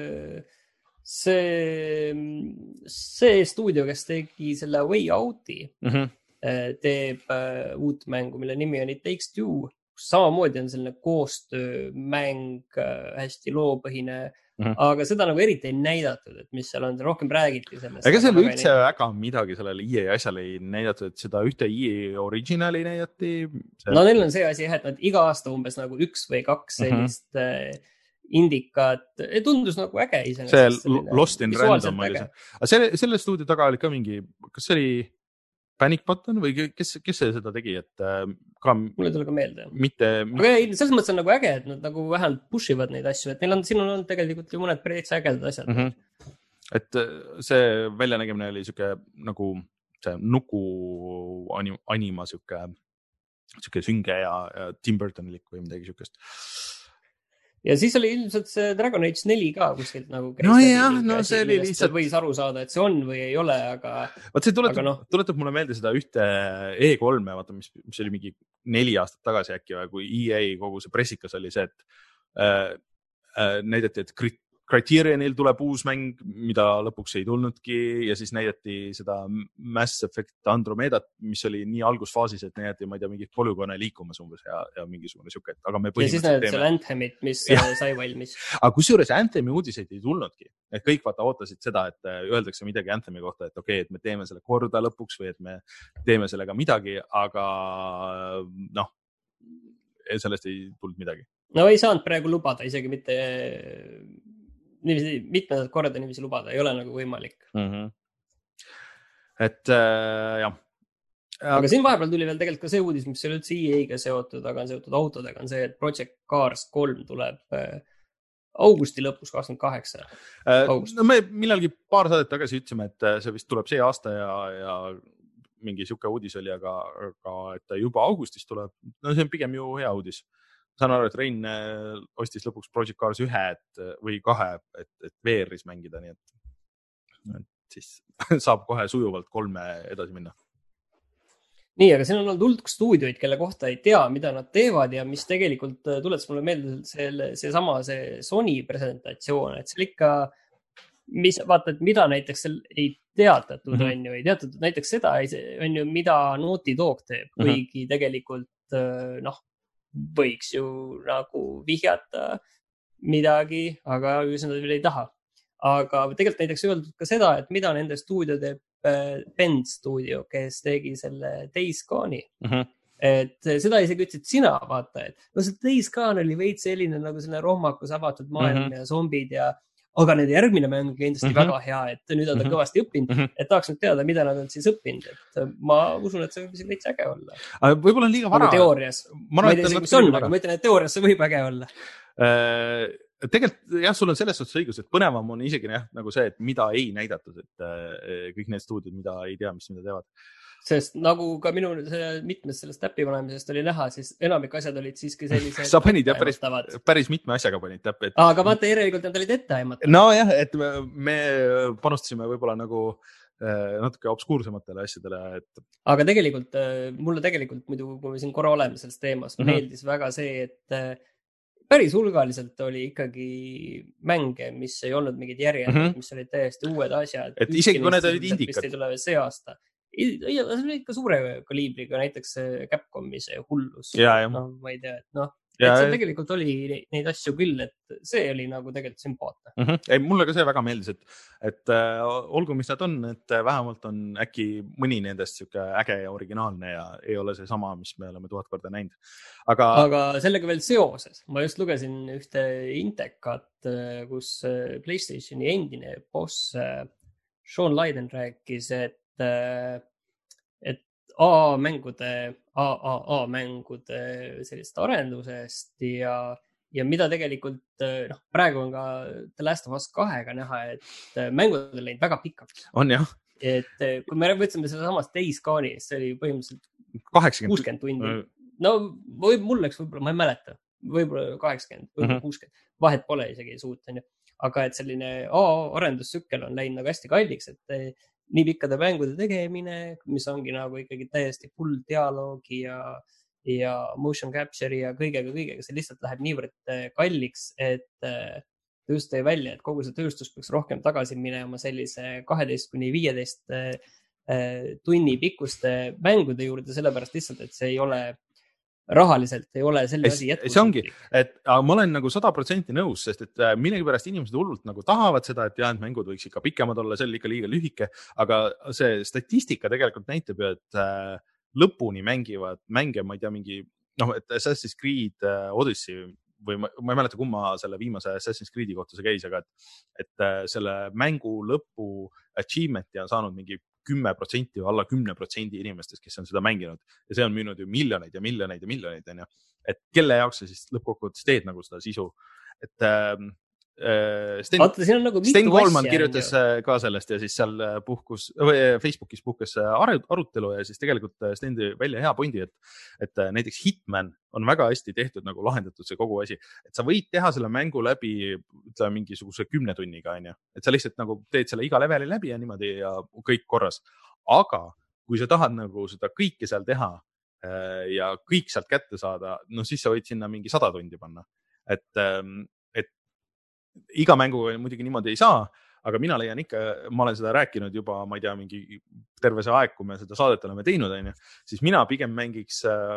S3: see, see stuudio, kes tegi selle Way Out'i, mm-hmm. teeb uut mängu, mille nimi on It Takes Two. Samamoodi on selline koostöömäng, hästi loopõhine, mm-hmm. aga seda nagu eriti ei näidatud, et mis seal on, rohkem räägiti sellest.
S2: Ega seal üldse ei... väga midagi sellele E A asjale ei näidatud, et seda ühte E A originali näidati. See...
S3: No neil on see asi, et nad iga aasta umbes nagu üks või kaks sellist mm-hmm. indikat, tundus nagu äge ise.
S2: See Lost in Random oli see. Aga selle, selle stuudio taga oli ka mingi, kas see oli Panic Button või kes, kes see seda tegi, et ka...
S3: Mulle tuli ka meelde.
S2: Mitte...
S3: Aga ei, selles mõttes on nagu äge, et nad nagu vähemalt push ivad neid asju, et neil on, siin on olnud tegelikult ju mõned päris ägedad asjad.
S2: Mm-hmm. Et see väljanägemine oli siuke nagu see nuku anim, anima siuke, siuke sünge ja, ja Tim Burtonilik või midagi siukest. Ja
S3: siis oli ilmselt see Dragon Age neli ka kuskilt nagu
S2: no jah, no see oli lihtsalt
S3: võis aru saada, et see on või ei ole, aga
S2: vaat see tuletab, no. tuletab mulle meelde seda ühte E kolme, vaata, mis, mis oli mingi neli aastat tagasi äkki või kui E A kogu see pressikas oli see, et äh, äh, näidati, et Criterionil tuleb uus mäng, mida lõpuks ei tulnudki ja siis näidati seda Mass Effect Andromedat, mis oli nii algusfaasis, et näidati, ma ei tea, mingit polügoone liikumas umbes ja, ja mingisugune siuke, et aga me
S3: põhimõtteliselt ja siis näidati selle Anthemit, mis ja. sai valmis.
S2: Aga kusjuures Anthemi uudiseid ei tulnudki, et kõik vaata ootasid seda, et öeldakse midagi Anthemi kohta, et okei, okay, et me teeme selle korda lõpuks või et me teeme sellega midagi, aga noh, sellest ei tulnud midagi.
S3: No ei saanud praegu lubada, isegi mitte niiviisi, mitmendat korda niiviisi lubada, ei ole nagu võimalik.
S2: Mm-hmm. Et äh, jah.
S3: Aga siin vahepeal tuli veel tegelikult ka see uudis, mis ei ole üldse E A-ga seotud, aga on seotud autodega, on see, et Project Cars kolm tuleb äh, augusti lõpus kakskümmend kaheksa.
S2: Äh, no me millalgi paar saadet tagasi ütlesime, et see vist tuleb see aasta ja, ja mingi siuke uudis oli, aga, aga et juba augustis tuleb. No see on pigem ju hea uudis. Saan aru, et Rein ostis lõpuks Project Cars ühe et, või kahe, et, et V R-is mängida, nii et, et siis saab kohe sujuvalt kolme edasi minna.
S3: Nii, aga siin on olnud hulk stuudioid, kelle kohta ei tea, mida nad teevad ja mis tegelikult tuletas mulle meelde selle, see sama see Sony presentatsioon, et see ikka, mis, vaata, et mida näiteks ei teatatud, mm-hmm. on ju, ei teatatud näiteks seda, on ju, mida Naughty Dog teeb, kuigi mm-hmm. tegelikult, noh, võiks ju nagu vihjata midagi, aga üldse nad veel ei taha. Aga tegelikult näiteks öeldud ka seda, et mida nende stuudio teeb Bend stuudio, kes tegi selle Days Gone'i. Uh-huh. Et seda isegi ütlesid sina, vaata, et no see Days Gone oli veits selline nagu selline rohmakus avatud maailm uh-huh. ja zombid ja aga nende järgmine mäng on kindlasti uh-huh. väga hea, et nüüd on ta uh-huh. kõvasti õppinud, uh-huh. et tahaks nüüd teada, mida nad on siis õppinud, et ma usun, et see võib veits äge olla.
S2: Võib-olla on liiga vara.
S3: Nagu teoorias. Ma, ma ei tea, mis on, aga ma ütlen, et teoorias see võib äge olla.
S2: Uh... Tegelikult jah, sul on selles suhtes õigus, et põnevam on isegi jah, nagu see, et mida ei näidatud, et äh, kõik need stuudiod, mida ei tea, mis mida teevad.
S3: Sest nagu ka minu mitmes sellest täppi panemisest oli näha, siis enamik asjad olid siiski sellised.
S2: Sa panid jah, päris, päris mitme asjaga panid täppi. Et...
S3: Aga vaata, järelikult nad olid ette aimatavad.
S2: No jah, et me, me panustasime võib-olla nagu äh, natuke obskuursematele asjadele. Et...
S3: Aga tegelikult, äh, mulle tegelikult muidu, kui me siin korra oleme selles teemas, mm-hmm. meeldis väga see, et äh, päris hulgaliselt oli ikkagi mänge, mis ei olnud mingid järjed, mm-hmm. mis olid täiesti uued asjad.
S2: Et isegi kui need olid indikad.
S3: Mis ei tule veel see aasta. Ja see oli ikka suure kaliibriga, näiteks Capcomi see hullus. No, ma ei tea, et noh, et see tegelikult oli neid asju küll, et see oli nagu tegelikult sümpaatne.
S2: Mm-hmm. Ei, mulle ka see väga meeldis, et, et äh, olgu, mis nad on, et vähemalt on äkki mõni nendest siuke äge ja originaalne ja ei ole see sama, mis me oleme tuhat korda näinud. Aga...
S3: Aga sellega veel seoses, ma just lugesin ühte intekat, kus PlayStationi endine boss Sean Layden rääkis, et et A-mängude, A A A-mängude sellist arendusest ja, ja mida tegelikult, noh, praegu on ka The Last of Us kahega näha, et mängud on läinud väga pikaks.
S2: On jah.
S3: Et kui me võtsime selle samast Days Gone'i, see oli põhimõtteliselt
S2: kaheksakümmend
S3: kuuskümmend tundi. No võib, mul läks võib-olla, ma ei mäleta. võib-olla kaheksakümmend, võib-olla kuuskümmend, vahet pole isegi suut, on ju. Aga et selline A A arendustsükkel on läinud nagu hästi kalliks, et nii pikkade mängude tegemine, mis ongi nagu ikkagi täiesti full dialoogi ja, ja motion capture'i ja kõigega, kõigega, see lihtsalt läheb niivõrd kalliks, et just tõi välja, et kogu see tööstus peaks rohkem tagasi minema sellise kaheteist kuni viieteist tunni pikkuste mängude juurde, sellepärast lihtsalt, et see ei ole rahaliselt ei ole selle asi jätkusuutlik.
S2: See ongi, et ma olen nagu sada protsenti nõus, sest et millegipärast inimesed hullult nagu tahavad seda, et jah, et mängud võiks ikka pikemad olla, see oli ikka liiga lühike, aga see statistika tegelikult näitab ju, et lõpuni mängivad mänge, ma ei tea, mingi, noh, et Assassin's Creed Odyssey või ma, ma ei mäleta, kumma selle viimase Assassin's Creed'i kohta see käis, aga et, et selle mängu lõpu achievement'i on saanud mingi kümme protsenti või alla kümne protsendi inimestest, kes on seda mänginud ja see on müünud ju miljoneid ja miljoneid ja miljoneid, on ju. Et kelle jaoks sa siis lõppkokkuvõttes teed nagu seda sisu, et äh, Sten,
S3: Oota, siin on nagu
S2: Sten Koolman kirjutas ka sellest ja siis seal puhkus, või Facebookis puhkus arutelu ja siis tegelikult Sten tõi välja hea pointi, et, et näiteks Hitman on väga hästi tehtud, nagu lahendatud see kogu asi, et sa võid teha selle mängu läbi, ütleme mingisuguse kümne tunniga, on ju, et sa lihtsalt nagu teed selle iga leveli läbi ja niimoodi ja kõik korras. Aga kui sa tahad nagu seda kõike seal teha ja kõik sealt kätte saada, no siis sa võid sinna mingi sada tundi panna, et iga mängu muidugi niimoodi ei saa, aga mina leian ikka, ma olen seda rääkinud juba, ma ei tea, mingi terve see aeg, kui me seda saadet oleme teinud, on ju, siis mina pigem mängiks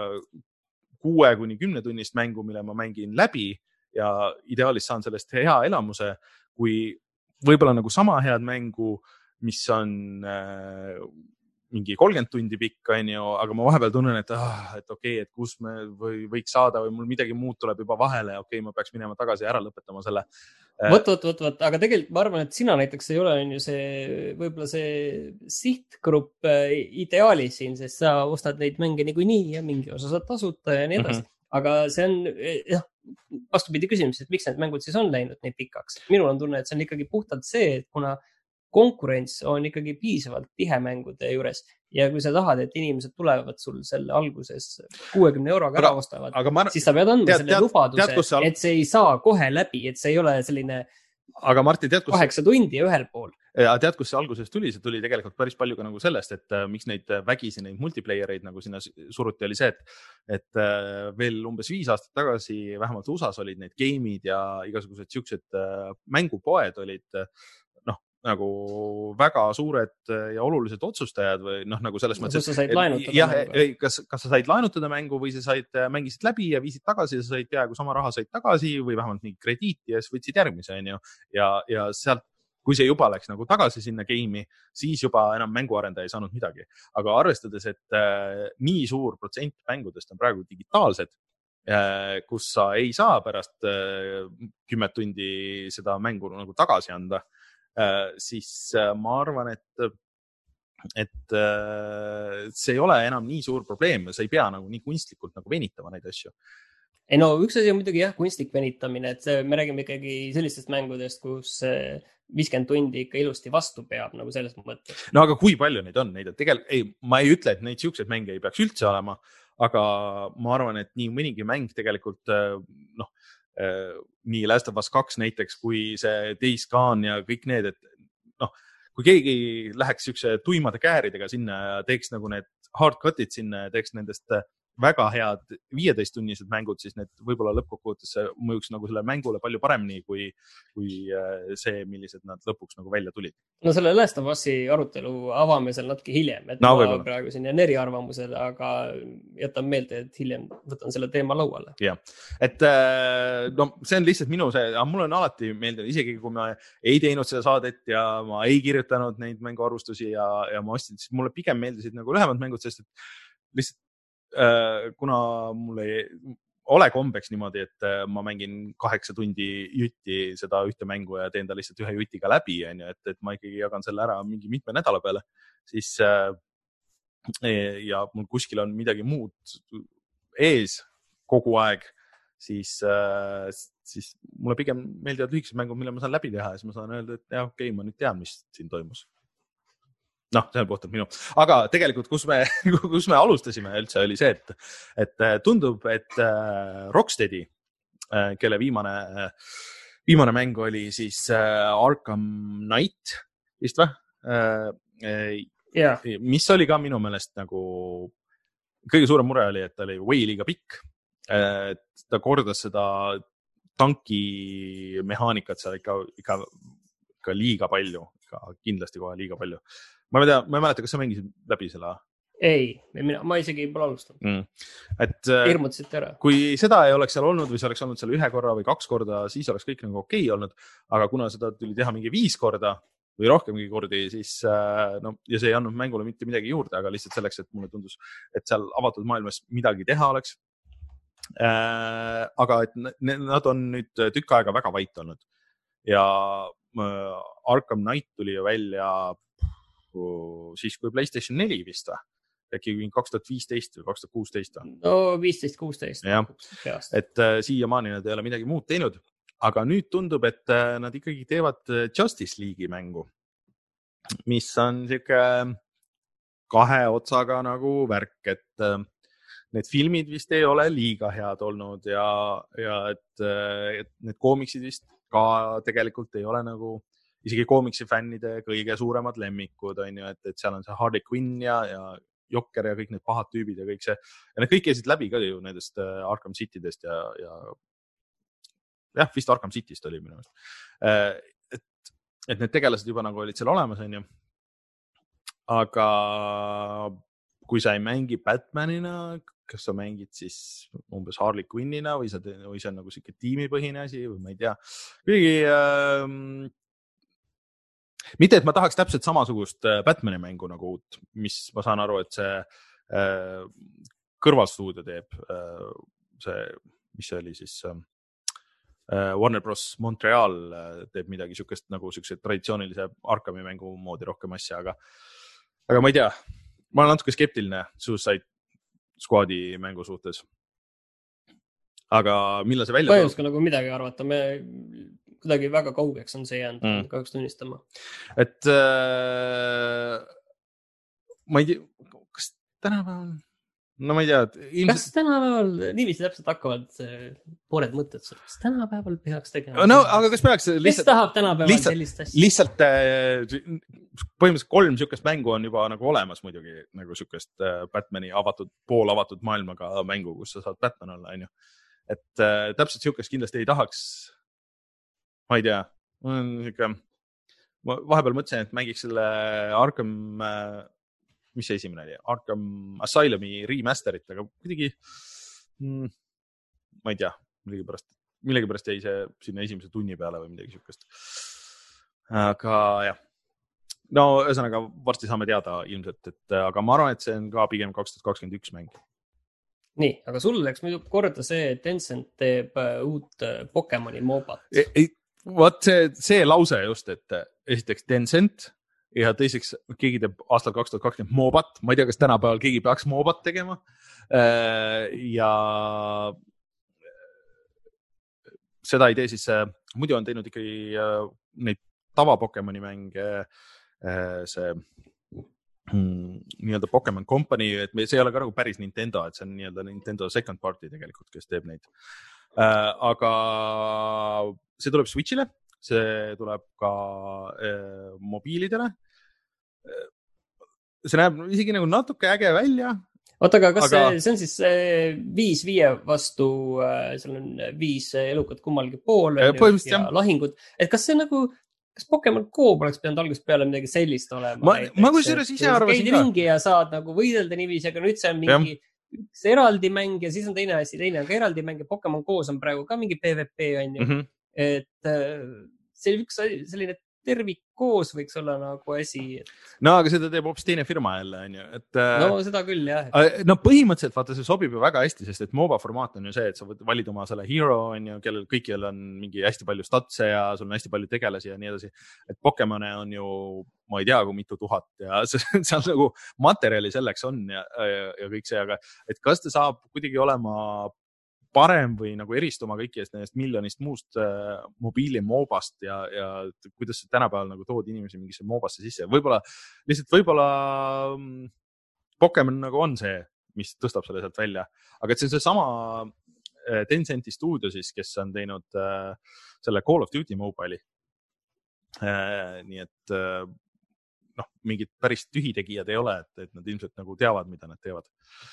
S2: kuue kuni kümne tunnist mängu, mille ma mängin läbi ja ideaalis saan sellest hea elamuse, kui võib-olla nagu sama head mängu, mis on äh, mingi kolmkümmend tundi pikk, on ju, aga ma vahepeal tunnen, et, ah, et okei, okay, et kus me või võiks saada või mul midagi muud tuleb juba vahele ja okei okay,, ma peaks minema tagasi ja ära lõpetama selle.
S3: Võt, võt, võt, võt, aga tegelikult ma arvan, et sina näiteks ei ole on ju see, võib-olla see sihtgrupp ideaali siin, sest sa ostad neid mänge niikuinii ja mingi osa saad tasuta ja nii edasi. Mm-hmm. Aga see on, jah, vastupidi küsimus, et miks need mängud siis on läinud nii pikaks. Minul on tunne, et see on ikkagi puhtalt see, et kuna konkurents on ikkagi piisavalt tihe mängude juures ja kui sa tahad, et inimesed tulevad sul selle alguses kuuekümne euroga ära ostavad, ma... siis sa pead andma tead, selle tead, lubaduse, tead, sa... et see ei saa kohe läbi, et see ei ole selline
S2: aga Martin, tead, kus...
S3: kaheksa tundi ühel pool.
S2: Ja tead, kus see alguses tuli? See tuli tegelikult päris palju ka nagu sellest, et uh, miks neid vägisi, neid multiplayereid nagu sinna suruti oli see, et, et uh, veel umbes viis aastat tagasi vähemalt U S A-s olid need game'id ja igasugused siuksed uh, mängupoed olid uh, nagu väga suured ja olulised otsustajad või noh, nagu selles mõttes,
S3: kus sa said laenutada
S2: jah, kas, kas sa said laenutada mängu või sa said, mängisid läbi ja viisid tagasi ja sa said peaaegu sama raha said tagasi või vähemalt mingi krediiti ja siis võtsid järgmise, on ju. Ja, ja sealt, kui see juba läks nagu tagasi sinna game'i, siis juba enam mänguarendaja ei saanud midagi. Aga arvestades, et äh, nii suur protsent mängudest on praegu digitaalsed, äh, kus sa ei saa pärast äh, kümme tundi seda mängu nagu tagasi anda, Uh, siis uh, ma arvan, et, et uh, see ei ole enam nii suur probleem ja sa ei pea nagu nii kunstlikult nagu venitama neid asju.
S3: Ei no üks asi on muidugi jah, kunstlik venitamine, et see, me räägime ikkagi sellistest mängudest, kus viiskümmend tundi ikka ilusti vastu peab nagu selles mõttes.
S2: No aga kui palju neid on? Neid on tegelikult, ei, ma ei ütle, et neid siukseid mänge ei peaks üldse olema, aga ma arvan, et nii mõnigi mäng tegelikult, noh, nii Last of Us kaks näiteks, kui see Days Gone ja kõik need, et noh, kui keegi läheks siukse tuimade kääridega sinna ja teeks nagu need hard cut'id sinna ja teeks nendest väga head viieteist-tunnised mängud, siis need võib-olla lõppkokkuvõttes mõjuks nagu selle mängule palju paremini kui, kui see, millised nad lõpuks nagu välja tulid.
S3: No selle Last of Us'i arutelu avame seal natuke hiljem, et no, ma võibolla. Praegu siin jään eriarvamusele, aga jätan meelde, et hiljem võtan selle teema lauale.
S2: Jah, et no, see on lihtsalt minu see, mul on alati meeldinud, isegi kui ma ei teinud seda saadet ja ma ei kirjutanud neid mänguarvustusi ja, ja ma ostsin, siis mulle pigem meeldisid nagu lühemad mängud, sest et lihtsalt kuna mul ei ole kombeks niimoodi, et ma mängin kaheksa tundi jutti seda ühte mängu ja teen ta lihtsalt ühe jutiga läbi, et, et ma ikkagi jagan selle ära mingi mitme nädala peale, siis ja mul kuskil on midagi muud ees kogu aeg, siis, siis mulle pigem meeldivad lühikesed mängud, mille ma saan läbi teha ja siis ma saan öelda, et jah, okei, ma nüüd tean, mis siin toimus. Noh, see on puhtalt minu. Aga tegelikult, kus me, kus me alustasime üldse, oli see, et, et tundub, et Rocksteadi kelle viimane, viimane mäng oli siis Arkham Knight vist või?
S3: Yeah.
S2: Mis oli ka minu meelest nagu kõige suurem mure oli, et ta oli way liiga pikk. Et ta kordas seda tanki mehaanikat seal ikka, ikka, ikka liiga palju, ikka kindlasti kohe liiga palju. Ma ei tea, ma ei mäleta, kas sa mängisid läbi selle?
S3: Ei, mina, ma isegi pole alustanud.
S2: Mm. Et
S3: Hirmutasite ära.
S2: Kui seda ei oleks seal olnud või see oleks olnud seal ühe korra või kaks korda, siis oleks kõik nagu okei olnud. Aga kuna seda tuli teha mingi viis korda või rohkemgi kordi, siis no, ja see ei andnud mängule mitte midagi juurde, aga lihtsalt selleks, et mulle tundus, et seal avatud maailmas midagi teha oleks. Äh, aga et nad on nüüd tükk aega väga vait olnud ja äh, Arkham Knight tuli ju välja uh, siis kui PlayStation neli vist või? Äkki kaks tuhat viisteist või kaks tuhat kuusteist või?
S3: No viisteist kuusteist.
S2: Jah, et äh, siiamaani nad ei ole midagi muud teinud, aga nüüd tundub, et äh, nad ikkagi teevad Justice League'i mängu, mis on siuke kahe otsaga nagu värk, et äh, need filmid vist ei ole liiga head olnud ja, ja et, et need koomiksid vist ka tegelikult ei ole nagu isegi koomiksi fännide kõige suuremad lemmikud, on ju, et, et seal on see Harley Quinn ja, ja Jokker ja kõik need pahad tüübid ja kõik see. Ja need kõik käisid läbi ka ju nendest Arkham City'dest ja, ja jah, vist Arkham City'st oli minu meelest. Et, et need tegelased juba nagu olid seal olemas, on ju. Aga kui sa ei mängi Batmanina, kas sa mängid siis umbes Harley Quinnina või, sa, või see on nagu siuke tiimipõhine asi või ma ei tea. Kuigi, ähm, mitte, et ma tahaks täpselt samasugust Batmani mängu nagu uut, mis ma saan aru, et see äh, kõrvalstuudio teeb. Äh, see, mis see oli siis äh, Warner Bros. Montreal teeb midagi siukest nagu siukse traditsioonilise Arkhami mängu moodi rohkem asja, aga, aga ma ei tea. Ma olen natuke skeptiline Suicide Squadi mängu suhtes. Aga millal see välja
S3: ma ei oska nagu midagi arvata, me kuidagi väga kaugeks on see jäänud, mm. kahjuks tunnistama.
S2: Et äh, ma ei tea, kas tänapäeval, no ma ei tea, et
S3: ilmselt... kas tänapäeval niiviisi täpselt hakkavad pooled mõtted, kas tänapäeval peaks tegema?
S2: No, aga kas peaks lihtsalt...
S3: Kes tahab tänapäeval lihtsalt, sellist asja?
S2: Lihtsalt põhimõtteliselt kolm siukest mängu on juba nagu olemas muidugi, nagu siukest Batmani avatud, pool avatud maailmaga mängu, kus sa saad Batman olla, on ju. Et äh, täpselt siukest kindlasti ei tahaks, ma ei tea, ma, siuke, ma vahepeal mõtlesin, et mängiks selle Arkham, äh, mis see esimene oli, Arkham Asylumi remasterit, aga kuidagi, mm, ma ei tea, millegipärast, millegipärast jäi see sinna esimese tunni peale või midagi siukest. Aga jah, no ühesõnaga varsti saame teada ilmselt, et aga ma arvan, et see on ka pigem kaks tuhat kakskümmend üks mäng.
S3: Nii, aga sul läks muidu korda see, et Tencent teeb uut Pokemoni mobat.
S2: Vaat see, see lause just, et esiteks Tencent ja teiseks keegi teeb aastal kaks tuhat kakskümmend mobat. Ma ei tea, kas tänapäeval keegi peaks mobat tegema. Ja seda ei tee siis, muidu on teinud ikkagi neid tava Pokemoni mänge, see Hmm, nii-öelda Pokemon Company, et see ei ole ka nagu päris Nintendo, et see on nii-öelda Nintendo second party tegelikult, kes teeb neid. Äh, aga see tuleb Switchile, see tuleb ka äh, mobiilidele. See näeb isegi nagu natuke äge välja.
S3: Oota, aga kas aga... See, see on siis äh, viis viie vastu, äh, seal on viis elukat kummalgi pool äh, ja lahingud. Et kas see nagu... Kas Pokemon Go oleks pidanud algusest peale midagi sellist olema?
S2: Ma, ma kui selles ise arvasin
S3: ka. Käid ringi ja saad nagu võidelda niiviisi, aga nüüd see on mingi üks eraldi mäng ja siis on teine asi, teine on ka eraldi mäng ja Pokemon Go's on praegu ka mingi PvP on ju. Mm-hmm. Et see üks selline tervik koos võiks olla nagu asi. Et...
S2: No, aga seda teeb hoopis teine firma jälle, on ju. Et,
S3: no, seda küll, jah.
S2: No, põhimõtteliselt, vaata, see sobib ju väga hästi, sest et MOBA formaat on ju see, et sa valid oma selle hero, on ju, kellel kõikjal on mingi hästi palju statse ja sul on hästi palju tegelasi ja nii edasi. Et Pokemone on ju, ma ei tea, kui mitu tuhat ja seal nagu materjali selleks on ja, ja, ja kõik see, aga et kas ta saab kuidagi olema parem või nagu eristuma kõikidest nendest miljonist muust äh, mobiili moobast ja, ja kuidas see tänapäeval nagu tood inimesi mingisse moobasse sisse. Võib-olla, lihtsalt võib-olla Pokemon nagu on see, mis tõstab selle sealt välja. Aga et see on see sama Tencenti stuudio siis, kes on teinud selle Call of Duty mobile'i. Nii et noh, mingid päris tühitegijad ei ole, et, et nad ilmselt nagu teavad, mida nad teevad.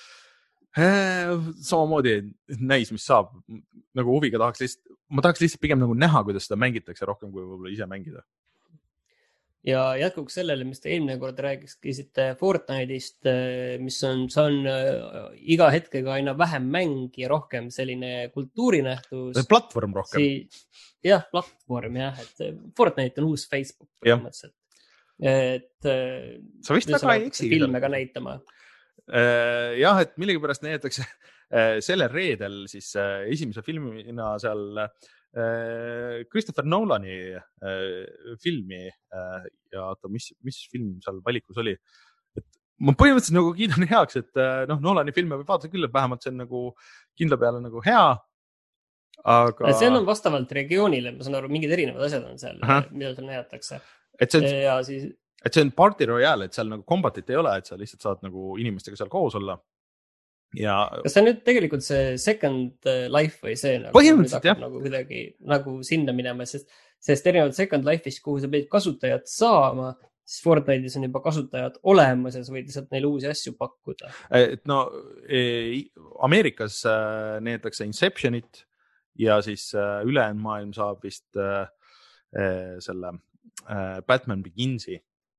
S2: Samamoodi näis, mis saab. Nagu huviga tahaks lihtsalt, ma tahaks lihtsalt pigem nagu näha, kuidas seda mängitakse rohkem, kui võib-olla ise mängida.
S3: Ja jätkuks sellele, mis te eelmine kord rääkisite Fortnite'ist, mis on, see on iga hetkega aina vähem mäng ja rohkem selline kultuurinähtus.
S2: Platvorm rohkem.
S3: Si, jah, platvorm jah, et Fortnite on uus Facebook põhimõtteliselt. Et
S2: sa vist väga ei eksi.
S3: Filme ka näitama.
S2: Jah, et millegipärast näidatakse selle reedel siis esimese filmina seal Christopher Nolani filmi ja oota, mis, mis film seal valikus oli. Et ma põhimõtteliselt nagu kiidan heaks, et noh, Nolani filme võib vaadata küll, et vähemalt see on nagu kindla peale nagu hea. Aga...
S3: See on vastavalt regioonile, ma saan aru, mingid erinevad asjad on seal, Aha. mida seal näidatakse.
S2: Et see on,
S3: ja siis...
S2: et see on party royale, et seal nagu kombatit ei ole, et sa lihtsalt saad nagu inimestega seal koos olla. Ja...
S3: Kas see on nüüd tegelikult see Second Life või see nagu,
S2: põhimõtteliselt, jah.
S3: Nagu kuidagi nagu sinna minema, sest, sest erinevalt Second Life'is, kuhu sa peid kasutajad saama, siis Fortnite'is on juba kasutajad olemas ja sa võid lihtsalt neile uusi asju pakkuda.
S2: Et no Ameerikas näidatakse Inceptionit ja siis ülejäänud maailm saab vist selle Batman Beginsi.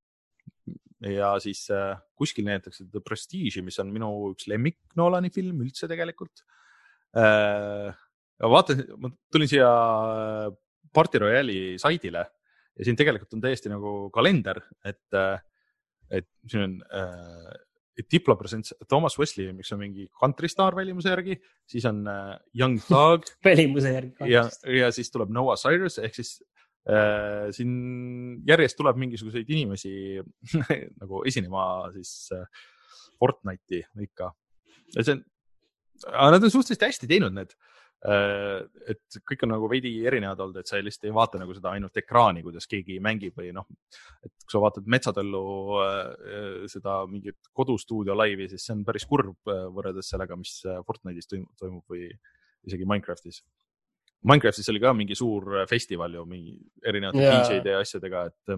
S2: Ja siis äh, kuskil näidatakse The Prestige'i, mis on minu üks lemmik Nolani film üldse tegelikult. Äh, vaata, ma tulin siia Party Royale'i saidile ja siin tegelikult on täiesti nagu kalender, et, et siin on äh, Diplo presents Thomas Wesley, mis on mingi country star välimuse järgi, siis on äh, Young Thug
S3: välimuse järgi
S2: ja, ja siis tuleb Noah Cyrus ehk siis Äh, siin järjest tuleb mingisuguseid inimesi nagu esinema siis äh, Fortnite'i ikka. See on, aga nad on suhteliselt hästi teinud need, äh, et kõik on nagu veidi erinevad olnud, et sa lihtsalt ei vaata nagu seda ainult ekraani, kuidas keegi mängib või noh, et kui sa vaatad Metsatõllu äh, seda mingit kodustuudio laivi, siis see on päris kurb võrreldes sellega, mis Fortnite'is toimub või isegi Minecraftis. Minecraftis oli ka mingi suur festival ju mingi erinevate D J-de ja asjadega, et,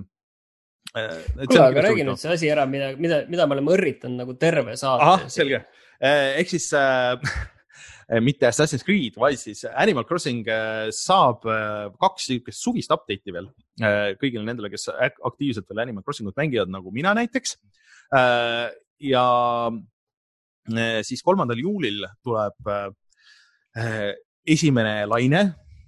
S2: et
S3: Kule, aga räägi nüüd see asi ära, mida, mida, mida me oleme õrritanud nagu terve saate.
S2: Aha, selge. Ehk siis äh, mitte Assassin's Creed, vaid siis Animal Crossing saab kaks suvist update'i veel kõigile nendele, kes aktiivselt veel Animal Crossingut mängivad, nagu mina näiteks. Ja siis kolmandal juulil tuleb esimene laine,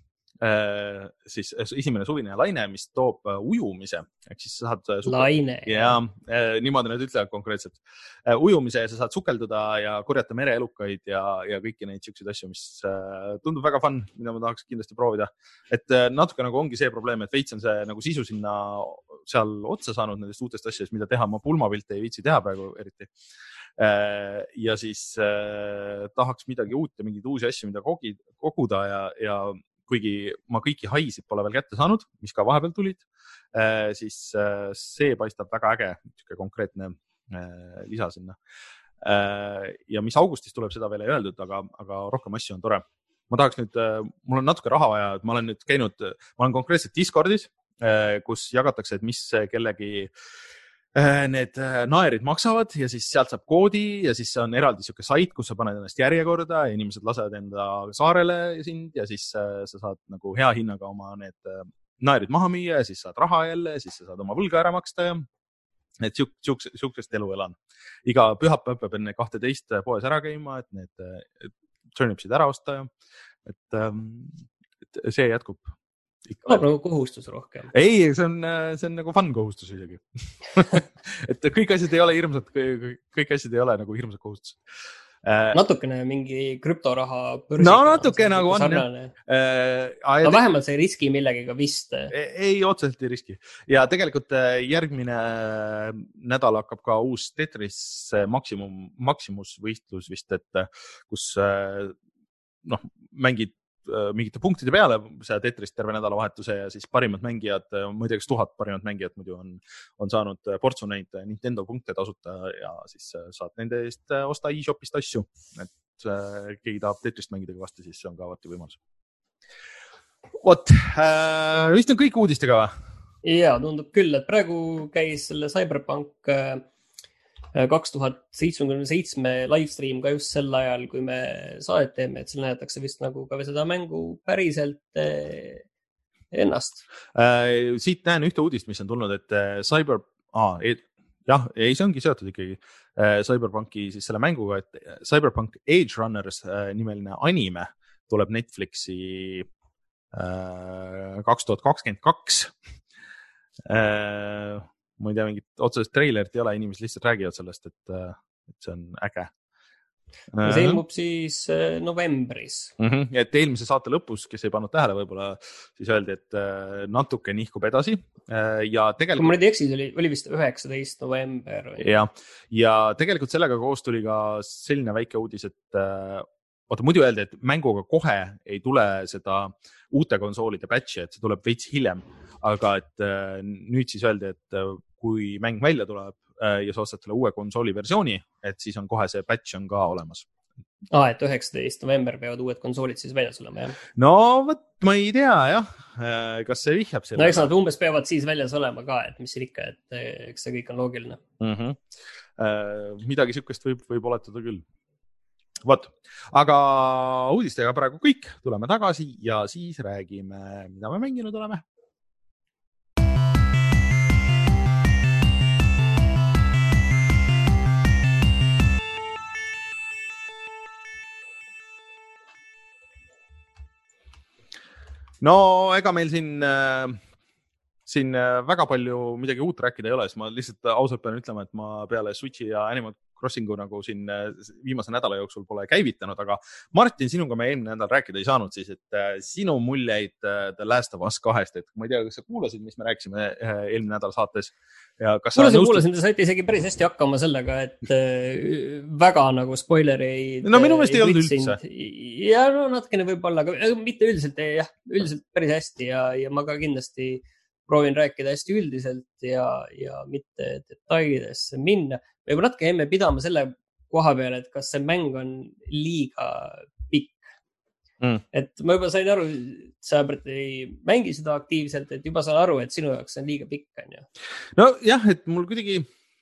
S2: siis esimene suvine laine, mis toob ujumise. Ehk siis sa saad sukel...
S3: Laine.
S2: Ja niimoodi nad ütlevad konkreetselt. Ujumise ja sa saad sukelduda ja korjata mereelukaid ja, ja kõiki neid siukseid asju, mis tundub väga fun, mida ma tahaks kindlasti proovida. Et natuke nagu ongi see probleem, et veits on see nagu sisu sinna seal otsa saanud nendest uutest asjadest, mida teha. Ma pulmapilte ei viitsi teha praegu eriti. Ja siis äh, tahaks midagi uut ja mingeid uusi asju, mida koguda ja, ja kuigi ma kõiki haisid pole veel kätte saanud, mis ka vahepeal tulid, äh, siis äh, see paistab väga äge, konkreetne äh, lisa sinna. Äh, ja mis augustis tuleb, seda veel ei öeldud, aga, aga rohkem asju on tore. Ma tahaks nüüd, äh, mul on natuke raha vaja, et ma olen nüüd käinud, ma olen konkreetselt Discordis, äh, kus jagatakse, et mis kellegi need naerid maksavad ja siis sealt saab koodi ja siis on eraldi siuke sait, kus sa paned ennast järjekorda ja inimesed lasevad enda saarele sind ja siis sa saad nagu hea hinnaga oma need naerid maha müüa ja siis saad raha jälle ja siis sa saad oma võlga ära maksta ja et siuksest elu elan. Iga pühapäev peab enne kahteteist poes ära käima, et need turnipsid ära osta ja et, et see jätkub.
S3: Tuleb nagu kohustus rohkem.
S2: Ei, see on, see on nagu fun kohustus isegi. et kõik asjad ei ole hirmsad, kõik asjad ei ole nagu hirmsad kohustus.
S3: Natukene mingi krüptoraha
S2: börsiga. No natuke nagu on.
S3: Äh, no vähemalt see ei riski millegiga vist.
S2: Ei, otseselt ei riski. Ja tegelikult järgmine nädal hakkab ka uus Tetris maksimum, maksimusvõistlus vist, et kus noh, mängid mingite punktide peale see Tetrist terve nädalavahetuse ja siis parimad mängijad, ma ei tea, kas tuhat parimad mängijad muidu on, on saanud portsu neid Nintendo punkte tasuta ja siis saad nende eest osta e-shopist asju. Et keegi tahab Tetrist mängida kõvasti, siis see on ka alati võimalus. Vot, äh, vist on kõik uudistega või?
S3: Ja, tundub küll, et praegu käis selle Cyberpunk kaks tuhat seitseteist livestream ka just sel ajal, kui me saadet teeme, et seal näetakse vist nagu ka seda mängu päriselt ennast.
S2: Äh, siit näen ühte uudist, mis on tulnud, et Cyber... Ah, et, jah, ei, see ongi seotud ikkagi äh, Cyberpunki siis selle mänguga, et Cyberpunk Edge Runners äh, nimeline anime tuleb Netflixi äh, kaks tuhat kakskümmend kaks. Äh, ma ei tea, mingit otsest treilerit ei ole, inimesed lihtsalt räägivad sellest, et, et see on äge.
S3: See ilmub siis novembris.
S2: Mm-hmm. Et eelmise saate lõpus, kes ei pannud tähele, võib-olla siis öeldi, et natuke nihkub edasi. Ja tegelikult...
S3: Kui ma nüüd eksis, oli, oli vist üheksateist november.
S2: Ja, ja tegelikult sellega koos tuli ka selline väike uudis, et oota, muidu öeldi, et mänguga kohe ei tule seda uute konsoolide patchi, et see tuleb veits hiljem. Aga et nüüd siis öeldi, et kui mäng välja tuleb ja sa ostad selle uue konsooli versiooni, et siis on kohe see patch on ka olemas.
S3: Ah, et üheksateist november peavad uued konsoolid siis väljas olema, jah?
S2: No, võt, ma ei tea, jah. Kas see vihjab selle?
S3: No, eks nad umbes peavad siis väljas olema ka, et mis siin ikka, et eks see kõik on loogiline.
S2: Mm-hmm. Midagi sükest võib, võib oletada küll. Vot, aga uudistega praegu kõik. Tuleme tagasi ja siis räägime, mida me mänginud oleme. No, ega meil siin, äh, siin väga palju midagi uut rääkida ei ole, siis ma lihtsalt ausalt pean ütlema, et ma peale Switchi ja Animal Crossingu nagu siin viimase nädala jooksul pole käivitanud, aga Martin, sinuga me eelmine nädal rääkida ei saanud siis, et äh, sinu muljeid äh, The Last of Us kahest, et ma ei tea, kas sa kuulasid, mis me rääkisime äh, eelmine nädal saates. Ja kas
S3: kuulasin, nõustud... kuulasin, te saite isegi päris hästi hakkama sellega, et äh, väga nagu spoileri
S2: no minu meelest ei olnud üldse.
S3: Ja no natukene võib-olla, aga mitte üldiselt, jah, üldiselt päris hästi ja, ja ma ka kindlasti proovin rääkida hästi üldiselt ja, ja mitte detailidesse minna. Või natuke emme pidama selle koha peale, et kas see mäng on liiga pikk. Mm. Et ma juba sain aru, sa ei mängi seda aktiivselt, et juba saan aru, et sinu jaoks on liiga pikk. On ju?
S2: No jah, et mul kuidagi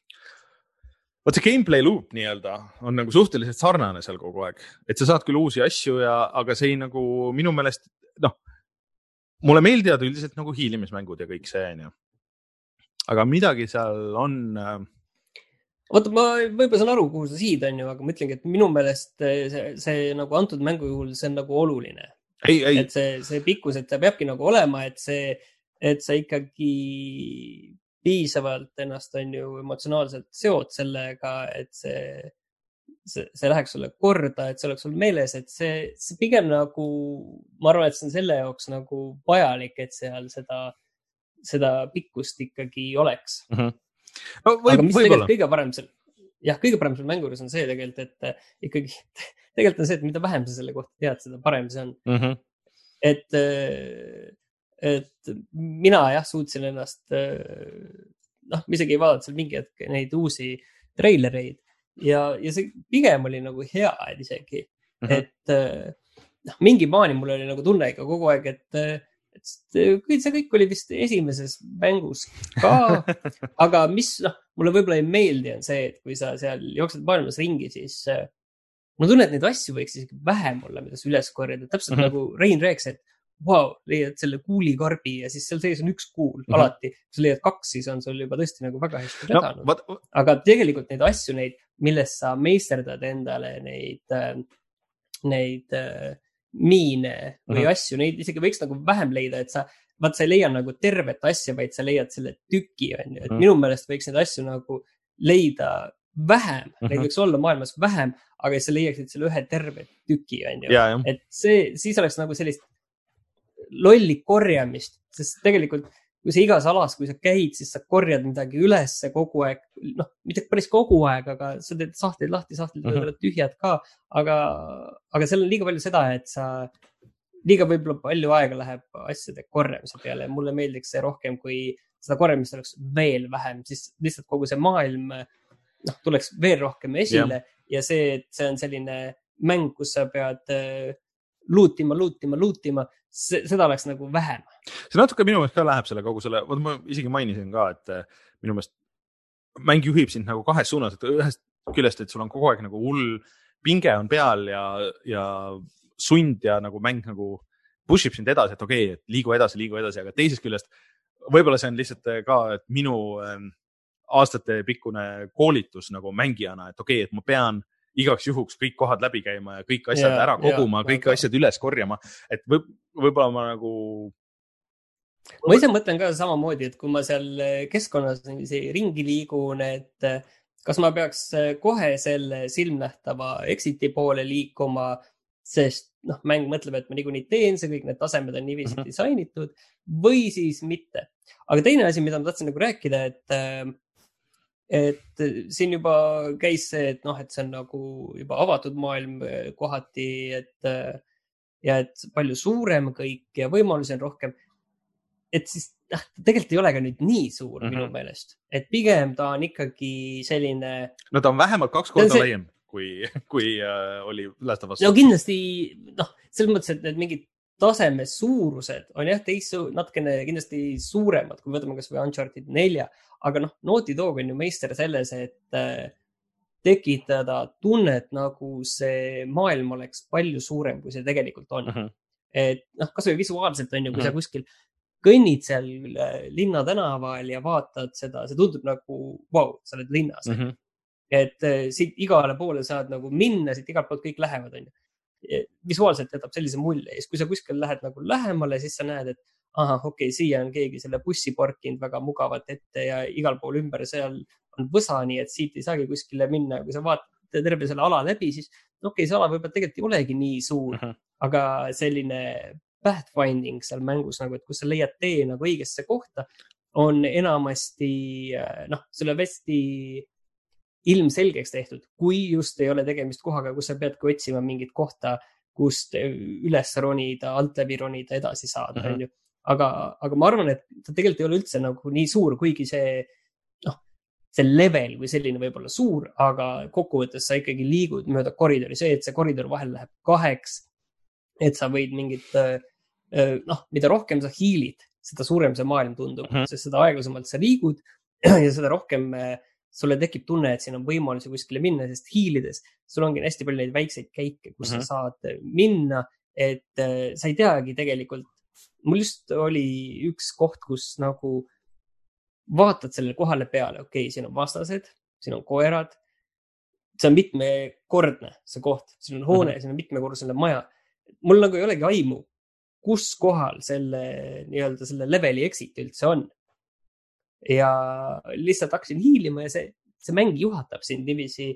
S2: võt see gameplay loop nii-öelda on nagu suhteliselt sarnane seal kogu aeg. Et sa saad küll uusi asju, ja, aga see ei nagu minu meelest, noh, mulle meeldivad üldiselt nagu hiilimismängud ja kõik see, on ju. Aga midagi seal on...
S3: Oota, ma võib-olla saan aru, kuhu sa siid on ju, aga ma ütlengi, et minu meelest see, see nagu antud mängu juhul, see on nagu oluline.
S2: Ei, ei.
S3: Et see, see pikkus, et ta peabki nagu olema, et see, et sa ikkagi piisavalt ennast on ju emotsionaalselt seod sellega, et see, see, see läheks sulle korda, et see oleks sul meeles, et see, see pigem nagu, ma arvan, et see on selle jaoks nagu vajalik, et seal seda, seda pikkust ikkagi oleks. Mhm. No, võib, aga mis tegelikult kõige parem seal, jah, kõige parem seal mänguris on see tegelikult, et ikkagi, tegelikult on see, et mida vähem sa selle kohta tead, seda parem see on. Mm-hmm. Et, et mina jah, suutsin ennast, noh, ma isegi ei vaadanud seal mingi hetk neid uusi treilereid ja, ja see pigem oli nagu hea isegi, mm-hmm. et noh, mingi maani mul oli nagu tunne ikka kogu aeg, et et kõik see kõik oli vist esimeses mängus ka, aga mis, noh, mulle võib-olla ei meeldi on see, et kui sa seal jooksed maailmas ringi, siis ma tunnen, et neid asju võiks isegi vähem olla, mida sa üles korjada. Täpselt mm-hmm. nagu Rein rääks, et wow, leiad selle kuulikarbi ja siis seal sees on üks kuul mm-hmm. alati. Kui sa leiad kaks, siis on sul juba tõesti nagu väga hästi vedanud. No, what... Aga tegelikult neid asju, neid, millest sa meisterdad endale neid, neid miine või mm-hmm. asju, neid isegi võiks nagu vähem leida, et sa, vaat sa ei leia nagu tervet asja, vaid sa leiad selle tüki, on ju, et mm-hmm. minu meelest võiks neid asju nagu leida vähem, mm-hmm. neid võiks olla maailmas vähem, aga sa leiaksid selle ühe terve tüki, on ju,
S2: ja,
S3: et see, siis oleks nagu sellist lolli korjamist, sest tegelikult kui sa igas alas, kui sa käid, siis sa korjad midagi üles kogu aeg, noh, mitte päris kogu aeg, aga sa teed sahtleid lahti, sahtleid mm-hmm. tühjad ka, aga, aga seal on liiga palju seda, et sa liiga võib-olla palju aega läheb asjade korjamise peale. Mulle meeldiks see rohkem, kui seda korjamist oleks veel vähem, siis lihtsalt kogu see maailm noh, tuleks veel rohkem esile yeah. ja see, et see on selline mäng, kus sa pead luutima, luutima, luutima, seda oleks nagu vähem.
S2: See natuke minu meelest ka läheb selle kogu selle, vaat ma isegi mainisin ka, et minu meelest mäng juhib sind nagu kahes suunas, et ühest küljest, et sul on kogu aeg nagu hull pinge on peal ja, ja sund ja nagu mäng nagu push ib sind edasi, et okei, okay, et liigu edasi, liigu edasi, aga teisest küljest võib-olla see on lihtsalt ka, et minu aastate pikkune koolitus nagu mängijana, et okei okay,, et ma pean igaks juhuks kõik kohad läbi käima ja kõik asjad ja, ära koguma, ja, kõik ja, asjad üles korjama, et võib, võib-olla ma nagu...
S3: Ma ise mõtlen ka samamoodi, et kui ma seal keskkonnas ringi liigun, et kas ma peaks kohe selle silmnähtava exiti poole liikuma, sest noh, mäng mõtleb, et ma niikuinii teen see, kõik need tasemed on niiviisi mm-hmm. disainitud või siis mitte. Aga teine asi, mida ma tahtsin nagu rääkida, et et siin juba käis see, et noh, et see on nagu juba avatud maailm kohati, et ja et palju suurem kõik ja võimalusi on rohkem. Et siis noh, tegelikult ei ole ka nüüd nii suur mm-hmm. minu meelest, et pigem ta on ikkagi selline...
S2: No ta on vähemalt kaks korda see... laiem, kui, kui äh, oli Last of Us.
S3: No kindlasti, noh, selles mõttes, et need mingid taseme suurused on jah teist natukene kindlasti suuremad, kui võtame kas või Uncharted nelja, aga noh, Naughty Dog on ju meister selles, et äh, tekitada tunnet, nagu see maailm oleks palju suurem, kui see tegelikult on. Uh-huh. Et noh, kas või visuaalselt on ju, kui uh-huh. sa kuskil kõnnid seal linna tänaval ja vaatad seda, see tundub nagu, vau, sa oled linnas. Uh-huh. Et äh, siit igale poole saad nagu minna, siit igalt poolt kõik lähevad, on ju. Visuaalselt jätab sellise mulje ja siis kui sa kuskil lähed nagu lähemale, siis sa näed, et aha, okei, okay, siia on keegi selle bussi parkinud väga mugavalt ette ja igal pool ümber seal on võsa, nii et siit ei saagi kuskile minna. Kui sa vaatad terve selle ala läbi, siis okei, okay, see ala võib-olla tegelikult ei olegi nii suur, uh-huh. aga selline pathfinding seal mängus, nagu, et kus sa leiad tee nagu õigesse kohta, on enamasti, noh, selle vesti ilmselgeks tehtud, kui just ei ole tegemist kohaga, kus sa peadki otsima mingit kohta, kust üles ronida, alt läbi ronida, edasi saada. Uh-huh. Aga, aga ma arvan, et ta tegelikult ei ole üldse nagu nii suur, kuigi see, noh, see level või selline võib olla suur, aga kokkuvõttes sa ikkagi liigud mööda koridori. See, et see koridor vahel läheb kaheks, et sa võid mingit, noh, mida rohkem sa hiilid, seda suurem see maailm tundub, uh-huh. sest seda aeglasemalt sa liigud ja seda rohkem sulle tekib tunne, et siin on võimalusi kuskile minna, sest hiilides sul ongi hästi palju neid väikseid käike, kus uh-huh. sa saad minna, et äh, sa ei teagi tegelikult. Mul just oli üks koht, kus nagu vaatad sellele kohale peale, okei, okay, siin on vastased, siin on koerad, see on mitmekordne see koht, siin on hoone, uh-huh. siin on mitmekordne maja. Mul nagu ei olegi aimu, kus kohal selle, nii-öelda selle leveli exit üldse on. Ja lihtsalt hakkasin hiilima ja see, see mäng juhatab sind niiviisi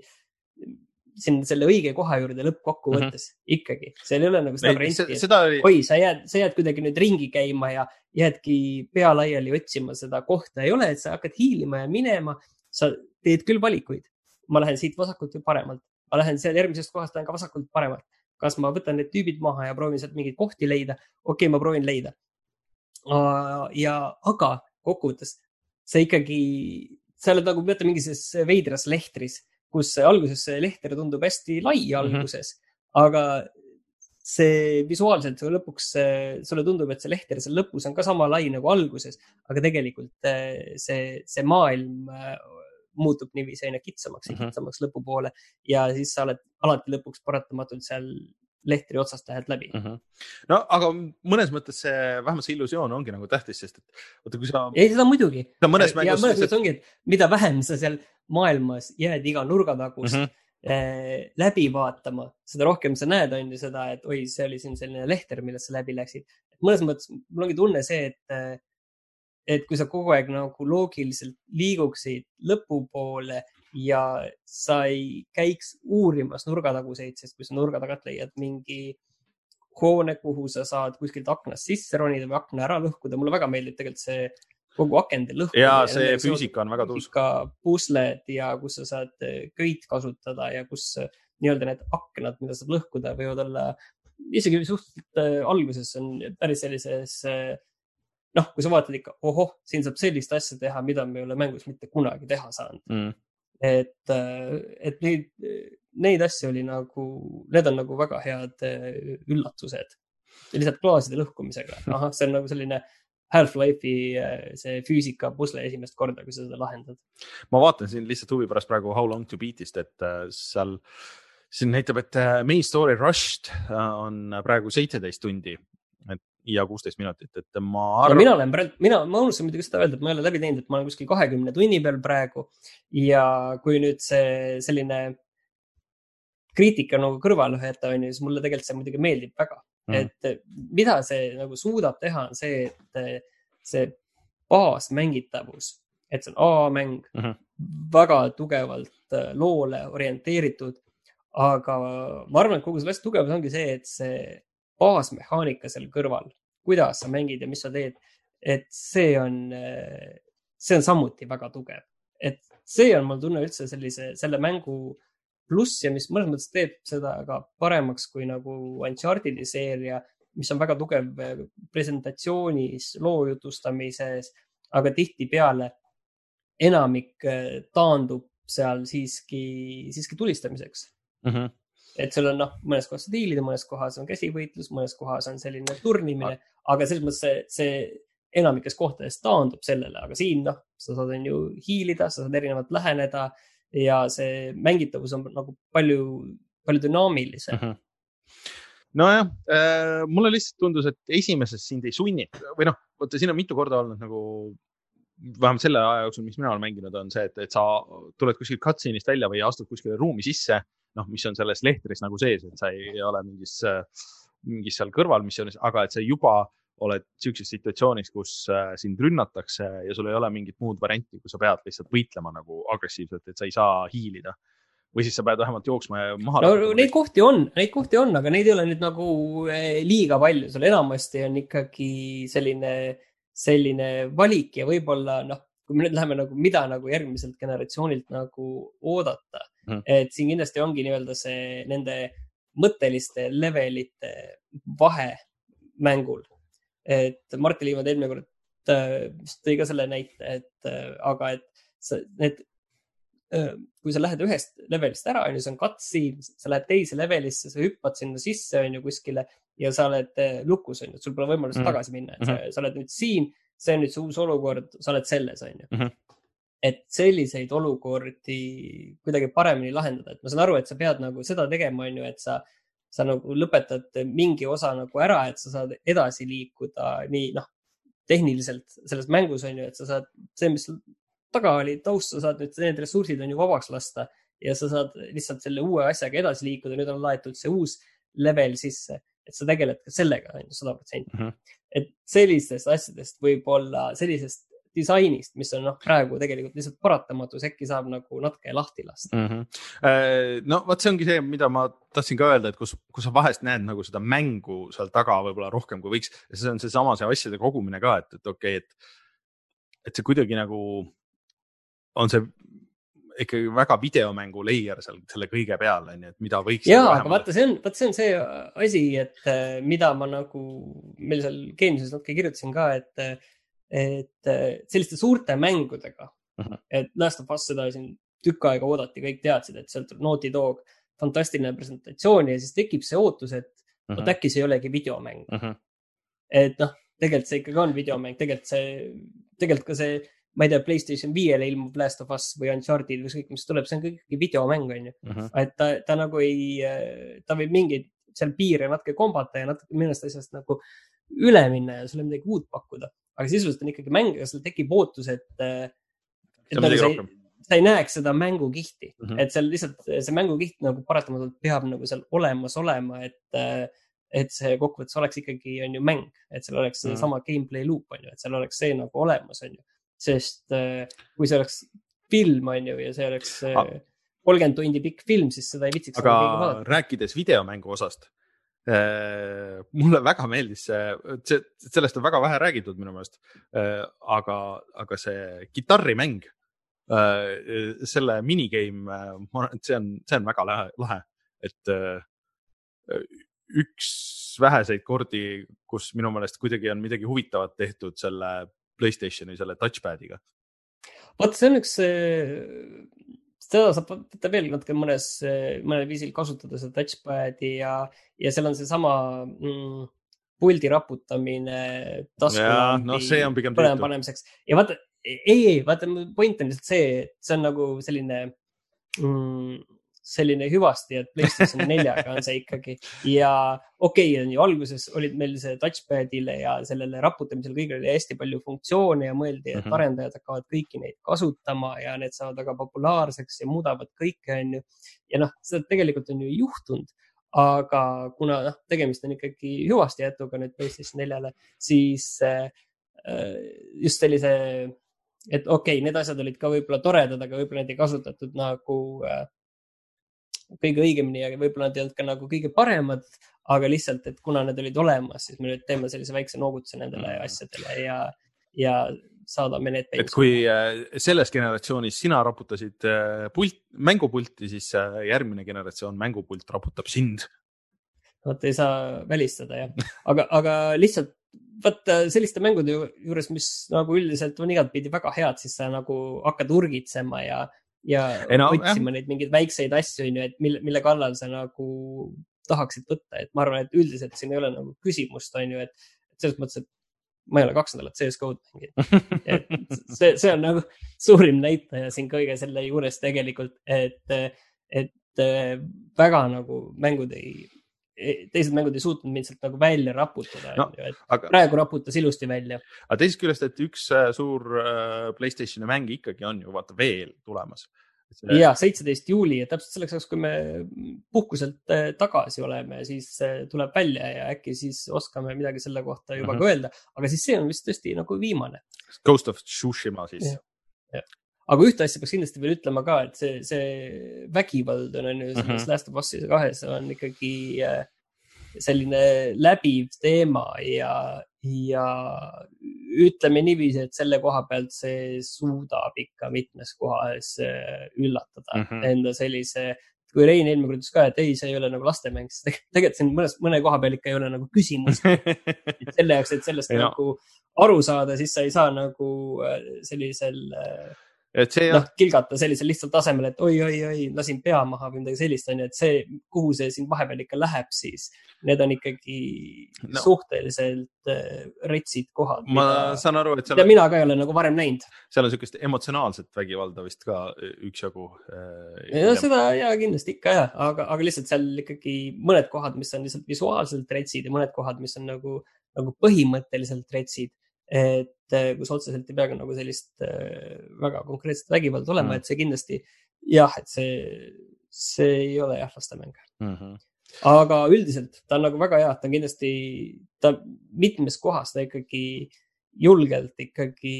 S3: siin selle õige koha juurde lõppkokku võttes mm-hmm. ikkagi. Seal ei ole nagu seda varianti, et oli... oi, sa jääd, sa jääd kuidagi nüüd ringi käima ja jäädki pea laiali otsima seda kohta. Ei ole, et sa hakkad hiilima ja minema, sa teed küll valikuid. Ma lähen siit vasakult või paremalt. Ma lähen seal järgmisest kohast lähen ka vasakult paremalt. Kas ma võtan need tüübid maha ja proovin sealt mingeid kohti leida? Okei, ma proovin leida. Ja aga kokkuvõttes see ikkagi, sa oled nagu mõtled mingis veidras lehtris, kus alguses see lehter tundub hästi lai alguses, mm-hmm. aga see visuaalselt lõpuks sulle tundub, et see lehter seal lõpus on ka sama lai nagu alguses, aga tegelikult see, see maailm muutub niiviisi aina kitsamaks ja mm-hmm. kitsamaks lõpupoole ja siis sa oled alati lõpuks paratamatult seal lehtri otsast lähed läbi.
S2: Uh-huh. No, aga mõnes mõttes see, vähemalt see illusioon ongi nagu tähtis, sest et oota, kui sa...
S3: Ei, seda muidugi.
S2: Sa mõnes mängus...
S3: Ja mõnes mõttes ongi, et mida vähem sa seal maailmas jääd iga nurgatagust uh-huh. äh, läbi vaatama, seda rohkem sa näed on ju seda, et oi, see oli siin selline lehter, millest sa läbi läksid. Mõnes mõttes mul ongi tunne see, et, et kui sa kogu aeg nagu loogiliselt liiguksid lõpupoole ja sa ei käiks uurimas nurgataguseid, sest kui sa nurga tagant leiad mingi hoone, kuhu sa saad kuskilt aknast sisse ronida või akna ära lõhkuda. Mulle väga meeldib tegelikult see kogu akende lõhkuda.
S2: Ja see füüsika on väga tuus.
S3: Ka pusled ja kus sa saad köit kasutada ja kus nii-öelda need aknad, mida saad lõhkuda, võivad olla isegi suhteliselt alguses on päris sellises, noh, kui sa vaatad ikka, ohoh, siin saab sellist asja teha, mida me ei ole mängus mitte kunagi teha saanud. Mm. Et, et neid, neid asju oli nagu, need on nagu väga head üllatused. Ja lihtsalt klaaside lõhkumisega. Aha, see on nagu selline Half-Life'i see füüsika pusle esimest korda, kui sa seda lahendad.
S2: Ma vaatan siin lihtsalt huvi pärast praegu How Long to Beat'ist, et seal siin näitab, et main story Rushed on praegu seitseteist tundi ja kuusteist minutit, et ma arvan...
S3: No mina olen praegu, mina, ma unustasin muidugi seda öelda, et ma ei ole läbi teinud, et ma olen kuskil kahekümne tunni peal praegu ja kui nüüd see selline kriitika nagu kõrvale üheta on, siis mulle tegelikult see muidugi meeldib väga. Mm. Et mida see nagu suudab teha on see, et see baasmängitavus, et see on A-mäng, mm-hmm. väga tugevalt loole orienteeritud, aga ma arvan, et kogu selle asja tugevus ongi see, et see baasmehaanika seal kõrval, kuidas sa mängid ja mis sa teed, et see on, see on samuti väga tugev. Et see on, mul tunne üldse sellise, selle mängu pluss ja mis mõnes mõttes teeb seda ka paremaks kui nagu Uncharted'i seeria, mis on väga tugev presentatsioonis, loo jutustamises, aga tihti peale enamik taandub seal siiski, siiski tulistamiseks. Mm-hmm. Et seal on noh, mõnes kohas diilid, mõnes kohas on käsivõitlus, mõnes kohas on selline turnimine, aga selles mõttes see, see enamikes kohtades taandub sellele, aga siin noh, sa saad ju hiilida, sa saad erinevalt läheneda ja see mängitavus on nagu palju, palju dünaamilisem.
S2: Mm-hmm. Nojah, äh, mulle lihtsalt tundus, et esimeses sind ei sunni või noh, võtta, siin on mitu korda olnud nagu vähemalt selle aja jooksul, mis mina olen mänginud, on see, et, et sa tuled kuskil cutscene'ist välja või astud kuskile ruumi sisse, noh, mis on selles lehtris nagu sees, et sa ei ole mingis, mingis seal kõrval missioonis, aga et sa juba oled sellises situatsioonis, kus sind rünnatakse ja sul ei ole mingit muud varianti, kui sa pead lihtsalt võitlema nagu agressiivselt, et sa ei saa hiilida. Või siis sa pead vähemalt jooksma ja maha.
S3: No, neid kohti on, neid kohti on, aga neid ei ole nüüd nagu liiga palju. Sul enamasti on ikkagi selline, selline valik ja võib-olla, noh, kui me nüüd läheme nagu, mida nagu järgmiselt generatsioonilt nagu oodata. Hmm. Et siin kindlasti ongi nii-öelda see nende mõtteliste levelite vahe mängul. Et Martin Liivad eelmine kord vist tõi ka selle näite, et aga et sa, need, kui sa lähed ühest levelist ära, see on cutscene, sa lähed teise levelisse, sa hüppad sinna sisse on ju kuskile ja sa oled lukus, on ju, sul pole võimalust mm-hmm. tagasi minna, et sa, sa oled nüüd siin, see on nüüd see uus olukord, sa oled selles, on ju. Mm-hmm. Et selliseid olukordi kuidagi paremini lahendada, et ma saan aru, et sa pead nagu seda tegema, on ju, et sa sa nagu lõpetad mingi osa nagu ära, et sa saad edasi liikuda nii, noh, tehniliselt selles mängus on ju, et sa saad see, mis taga oli taust, sa saad nüüd need ressursid on ju vabaks lasta ja sa saad lihtsalt selle uue asjaga edasi liikuda, nüüd on laetud see uus level sisse, et sa tegeled ka sellega on ju sada protsenti. Mm-hmm. Et sellistest asjadest võib olla sellisest disainist, mis on noh, praegu tegelikult lihtsalt paratamatus, äkki saab nagu natuke lahti lasta.
S2: Mm-hmm. No vaat see ongi see, mida ma tahtsin ka öelda, et kus, kus sa vahest näed nagu seda mängu seal taga võib-olla rohkem kui võiks. Ja see on see sama see asjade kogumine ka, et, et okei, okay, et, et see kuidagi nagu on see ikkagi väga videomängu layer seal selle kõige peal, et mida võiks...
S3: Jaa, aga vaata, see on, vaata, see on see asi, et mida ma nagu meil seal Gamesies natuke kirjutasin ka, et et selliste suurte mängudega, uh-huh. et Last of Us seda siin tükk aega oodati, kõik teadsid, et sealt Naughty Dog fantastiline presentatsioon ja siis tekib see ootus, et uh-huh. et äkki see ei olegi videomäng. Uh-huh. Et noh, tegelikult see ikkagi on videomäng, tegelikult see, tegelikult ka see, ma ei tea, PlayStation viiele ilmub Last of Us või Uncharted või kõik, mis tuleb, see on ikkagi videomäng, on ju. Uh-huh. Et ta, ta nagu ei, ta võib mingeid seal piire natuke kombata ja natuke millest asjast nagu üle minna ja sulle midagi uut pakkuda. Aga sisuliselt on ikkagi mäng, aga sul tekib ootus, et, et nagu sa, ei, sa ei näeks seda mängukihti. Mm-hmm. Et seal lihtsalt see mängukiht nagu paratamatult peab nagu seal olemas olema, et, et see kokkuvõttes oleks ikkagi on ju mäng, et seal oleks mm-hmm. sama gameplay loop, on ju, et seal oleks see nagu olemas, on ju. Sest kui see oleks film, on ju, ja see oleks ah. kolmkümmend tundi pikk film, siis seda ei vitsiks.
S2: Aga rääkides videomängu osast, mulle väga meeldis see, sellest on väga vähe räägitud minu meelest, aga, aga see kitarrimäng, selle minigame, see on, see on väga lahe, et üks väheseid kordi, kus minu meelest kuidagi on midagi huvitavat tehtud selle PlayStationi, selle touchpadiga.
S3: Vaat see on üks seda saab võtta veel natuke mõnes, mõnel viisil kasutada seda touchpad'i ja, ja seal on see sama mm, puldi raputamine taskulambi
S2: no, see on pigem
S3: põlema panemiseks. Ja vaata, ei, ei, vaata, point on lihtsalt see, et see on nagu selline mm, selline hüvasti, et PlayStation neljaga on see ikkagi ja okei okay,, on ju alguses olid meil see touchpad'ile ja sellele raputamisel kõigil oli hästi palju funktsioone ja mõeldi, et arendajad hakkavad kõiki neid kasutama ja need saavad väga populaarseks ja muudavad kõike, on ju. Ja noh, seda tegelikult on ju juhtunud, aga kuna noh, tegemist on ikkagi hüvasti jätuga nüüd PlayStation neljale, siis äh, just sellise, et okei okay,, need asjad olid ka võib-olla toredad, aga võib-olla need ei kasutatud nagu äh, kõige õigemini ja võib-olla nad ei olnud ka nagu kõige paremad, aga lihtsalt, et kuna need olid olemas, siis me nüüd teeme sellise väikse noogutuse nendele asjadele ja, ja saadame need pensi.
S2: Et kui selles generatsioonis sina raputasid pult, mängupulti, siis järgmine generatsioon mängupult raputab sind.
S3: Vaat ei saa välistada, jah. Aga, aga lihtsalt vaata selliste mängude juures, mis nagu üldiselt on igatpidi väga head, siis sa nagu hakkad urgitsema ja ja no, otsima jah. Neid mingeid väikseid asju, et mille, mille kallal sa nagu tahaksid võtta, et ma arvan, et üldiselt siin ei ole nagu küsimust, on ju, et selles mõttes, et ma ei ole kaks nädalat C S G-d mänginud. See, see on nagu suurim näitaja siin kõige selle juures tegelikult, et, et väga nagu mängud ei, teised mängud ei suutnud mind sealt nagu välja raputada. No, et aga, praegu raputas ilusti välja.
S2: Aga teisest küljest, et üks suur PlayStationi mäng ikkagi on ju vaata veel tulemas.
S3: See... Ja, seitseteist juuli, et täpselt selleks, kui me puhkuselt tagasi oleme, siis tuleb välja ja äkki siis oskame midagi selle kohta juba mm-hmm. ka öelda. Aga siis see on vist tõesti nagu viimane.
S2: Ghost of Tsushima siis.
S3: Ja, ja. Aga ühte asja peaks kindlasti veel ütlema ka, et see, see vägivald on ju selles mm-hmm. Last of Us kahes on ikkagi selline läbiv teema ja, ja ütleme niiviisi, et selle koha pealt see suudab ikka mitmes kohas üllatada mm-hmm. enda sellise, kui Rein eelmine kord ütles ka, et ei, see ei ole nagu lastemäng, siis tegelikult siin mõnes, mõne koha peal ikka ei ole nagu küsimus. Selle jaoks, et sellest ei, nagu aru saada, siis sa ei saa nagu sellisel
S2: et see
S3: noh, kilgata sellisel lihtsalt tasemel, et oi, oi, oi, lasin pea maha või midagi sellist, on ju, et see, kuhu see siin vahepeal ikka läheb, siis need on ikkagi no. suhteliselt retsid kohad.
S2: Ma mida, saan aru, et seal
S3: on... mina ka ei ole nagu varem näinud.
S2: Seal on sellist emotsionaalset vägivalda vist ka üksjagu.
S3: Ja seda ja kindlasti ikka jah, aga, aga lihtsalt seal ikkagi mõned kohad, mis on lihtsalt visuaalselt retsid ja mõned kohad, mis on nagu, nagu põhimõtteliselt retsid. Et kus otseselt ei peagi nagu sellist väga konkreetset vägivalda olema, mm. et see kindlasti jah, et see, see ei ole jah lastemäng. Mm-hmm. Aga üldiselt ta on nagu väga hea, ta on kindlasti, ta mitmes kohas ta ikkagi julgelt ikkagi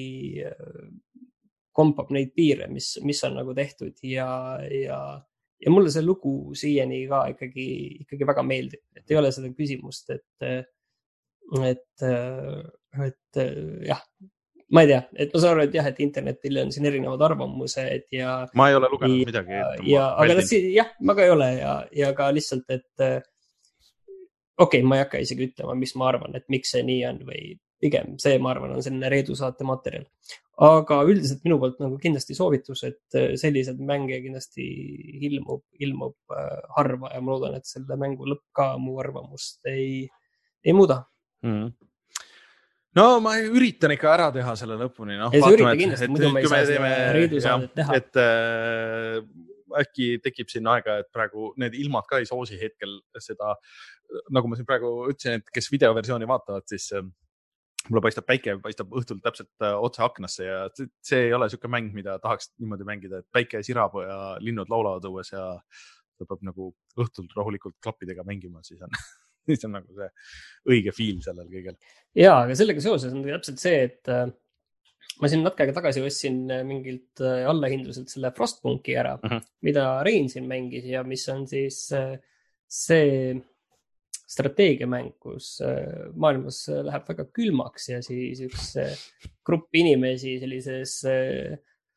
S3: kompab neid piire, mis, mis on nagu tehtud ja, ja, ja mulle see lugu siiani ka ikkagi, ikkagi väga meeldib, et ei ole seda küsimust, et et, et jah, ma ei tea, et ma saan aru, et jah, et internetil on siin erinevad arvamused ja
S2: ma ei ole lugenud ja, midagi.
S3: Ja, aga see, jah, ma ka ei ole ja, ja ka lihtsalt, et okei, okay, ma ei hakka isegi ütlema, mis ma arvan, et miks see nii on või pigem see, ma arvan, on selline Reedu saate materjal. Aga üldiselt minu poolt nagu kindlasti soovitus, et sellised mänge kindlasti ilmub, ilmub harva ja ma loodan, et selle mängu lõpp ka mu arvamust ei, ei muuda. Mm.
S2: No ma üritan ikka ära teha selle lõpuni. No,
S3: ja see ürita kindlasti, et, muidu me ei saa seda Reedu saadet teha.
S2: Et äh, äkki tekib siin aega, et praegu need ilmad ka ei soosi hetkel seda, nagu ma siin praegu ütlesin, et kes videoversiooni vaatavad, siis äh, mulle paistab päike, paistab õhtul täpselt äh, otse aknasse ja see ei ole selline mäng, mida tahaks niimoodi mängida, et päike sirab ja linnud laulavad õues ja ta peab nagu õhtul rahulikult klappidega mängima, siis on siis on nagu see õige fiil sellel kõigel.
S3: Ja, aga sellega seoses on täpselt see, et äh, ma siin natuke aega tagasi ostsin mingilt äh, allahindluselt selle Frostpunki ära, uh-huh. mida Rein siin mängis ja mis on siis äh, see strateegiamäng, kus äh, maailmas läheb väga külmaks ja siis üks äh, grupp inimesi sellises äh,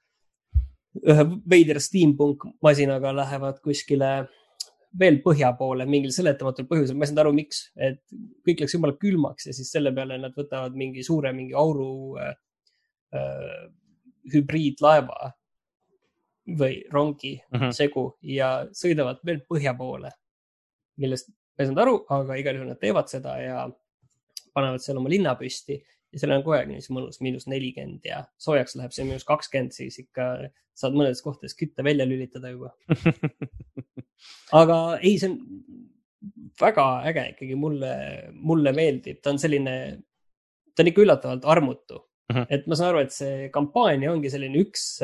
S3: ühe veider steampunk masinaga lähevad kuskile veel põhja poole mingil seletamatul põhjusel. Ma ei saanud aru, miks, et kõik läks jumala külmaks ja siis selle peale nad võtavad mingi suure, mingi auru äh, hübriidlaeva või rongi
S2: mm -hmm.
S3: segu ja sõidavad veel põhja poole, millest ma ei saanud aru, aga igal juhul nad teevad seda ja panevad seal oma linna püsti ja seal on kogu aeg niis mõnus miinus nelikümmend ja soojaks läheb see miinus kakskümmend, siis ikka saad mõnedes kohtades kütte välja lülitada juba. Aga ei, see on väga äge ikkagi, mulle, mulle meeldib, ta on selline, ta on ikka üllatavalt armutu. Uh -huh. Et ma saan aru, et see kampaania ongi selline üks,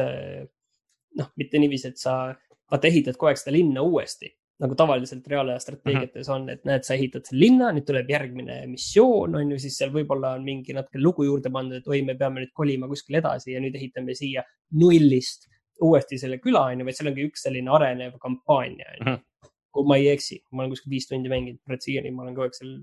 S3: noh, mitte niiviisi, et sa vaata ehitad kogu aeg seda linna uuesti, nagu tavaliselt reaalaja strateegiates uh -huh. on, et näed, sa ehitad selle linna, nüüd tuleb järgmine missioon, on ju, siis seal võib-olla on mingi natuke lugu juurde pandud, et oi, me peame nüüd kolima kuskil edasi ja nüüd ehitame siia nullist uuesti selle küla, on ju, vaid seal ongi üks selline arenev kampaania, on ju. Kui ma ei eksi, ma olen kuskil viis tundi mänginud, siiani ma olen kogu aeg seal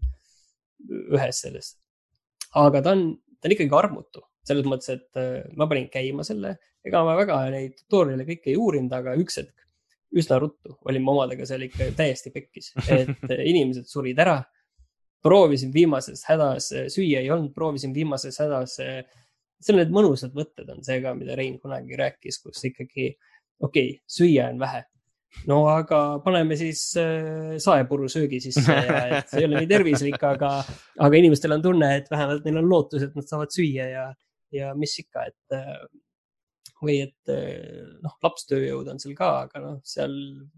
S3: ühes sellest. Aga ta on, ta on ikkagi armutu. Selles mõttes, et ma panin käima selle, ega ma väga neid tutorial'e kõike ei uurinud, aga üks hetk üsna ruttu olin ma omadega seal ikka täiesti pekkis, et inimesed surid ära. Proovisin viimases hädas, süüa ei olnud, proovisin viimases hädas. See on need mõnusad võtted on see ka, mida Rein kunagi rääkis, kus ikkagi, okei, okay, süüa on vähe. No aga paneme siis saepuru söögi sisse ja et see ei ole nii tervislik, aga, aga inimestel on tunne, et vähemalt neil on lootus, et nad saavad süüa ja, ja mis ikka, et või et noh, lapstööjõud on seal ka, aga noh, seal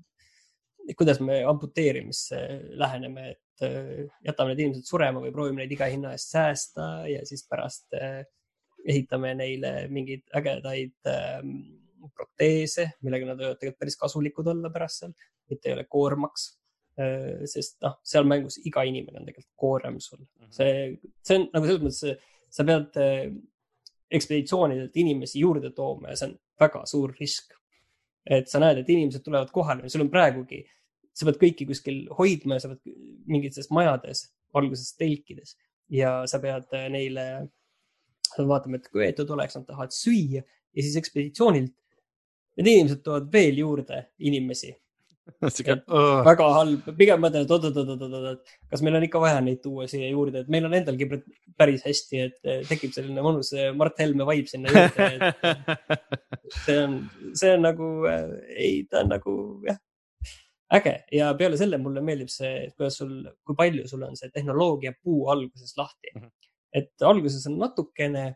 S3: kuidas me amputeerimisse läheneme, et jätame need inimesed surema või proovime neid iga hinna eest säästa ja siis pärast ehitame neile mingeid ägedaid proteese, millega nad võivad tegelikult päris kasulikud olla pärast seal, mitte ei ole koormaks, sest noh, seal mängus iga inimene on tegelikult koorem sul. See, see on nagu selles mõttes, sa pead ekspeditsioonidelt inimesi juurde tooma ja see on väga suur risk. Et sa näed, et inimesed tulevad kohale, sul on praegugi, sa pead kõiki kuskil hoidma ja sa pead mingites majades, alguses telkides ja sa pead neile, vaatame, et kui eetud oleks, nad tahavad süüa ja siis ekspeditsioonilt need inimesed toovad veel juurde inimesi. Uh. Väga halb, pigem mõtlen, et oot, oot, oot, oot, oot, kas meil on ikka vaja neid tuua siia juurde, et meil on endalgi päris hästi, et tekib selline mõnus Mart Helme vibe sinna juurde. See on, see on nagu, ei, ta on nagu, jah, äge ja peale selle mulle meeldib see, et sul, kui palju sul on see tehnoloogia puu alguses lahti. Et alguses on natukene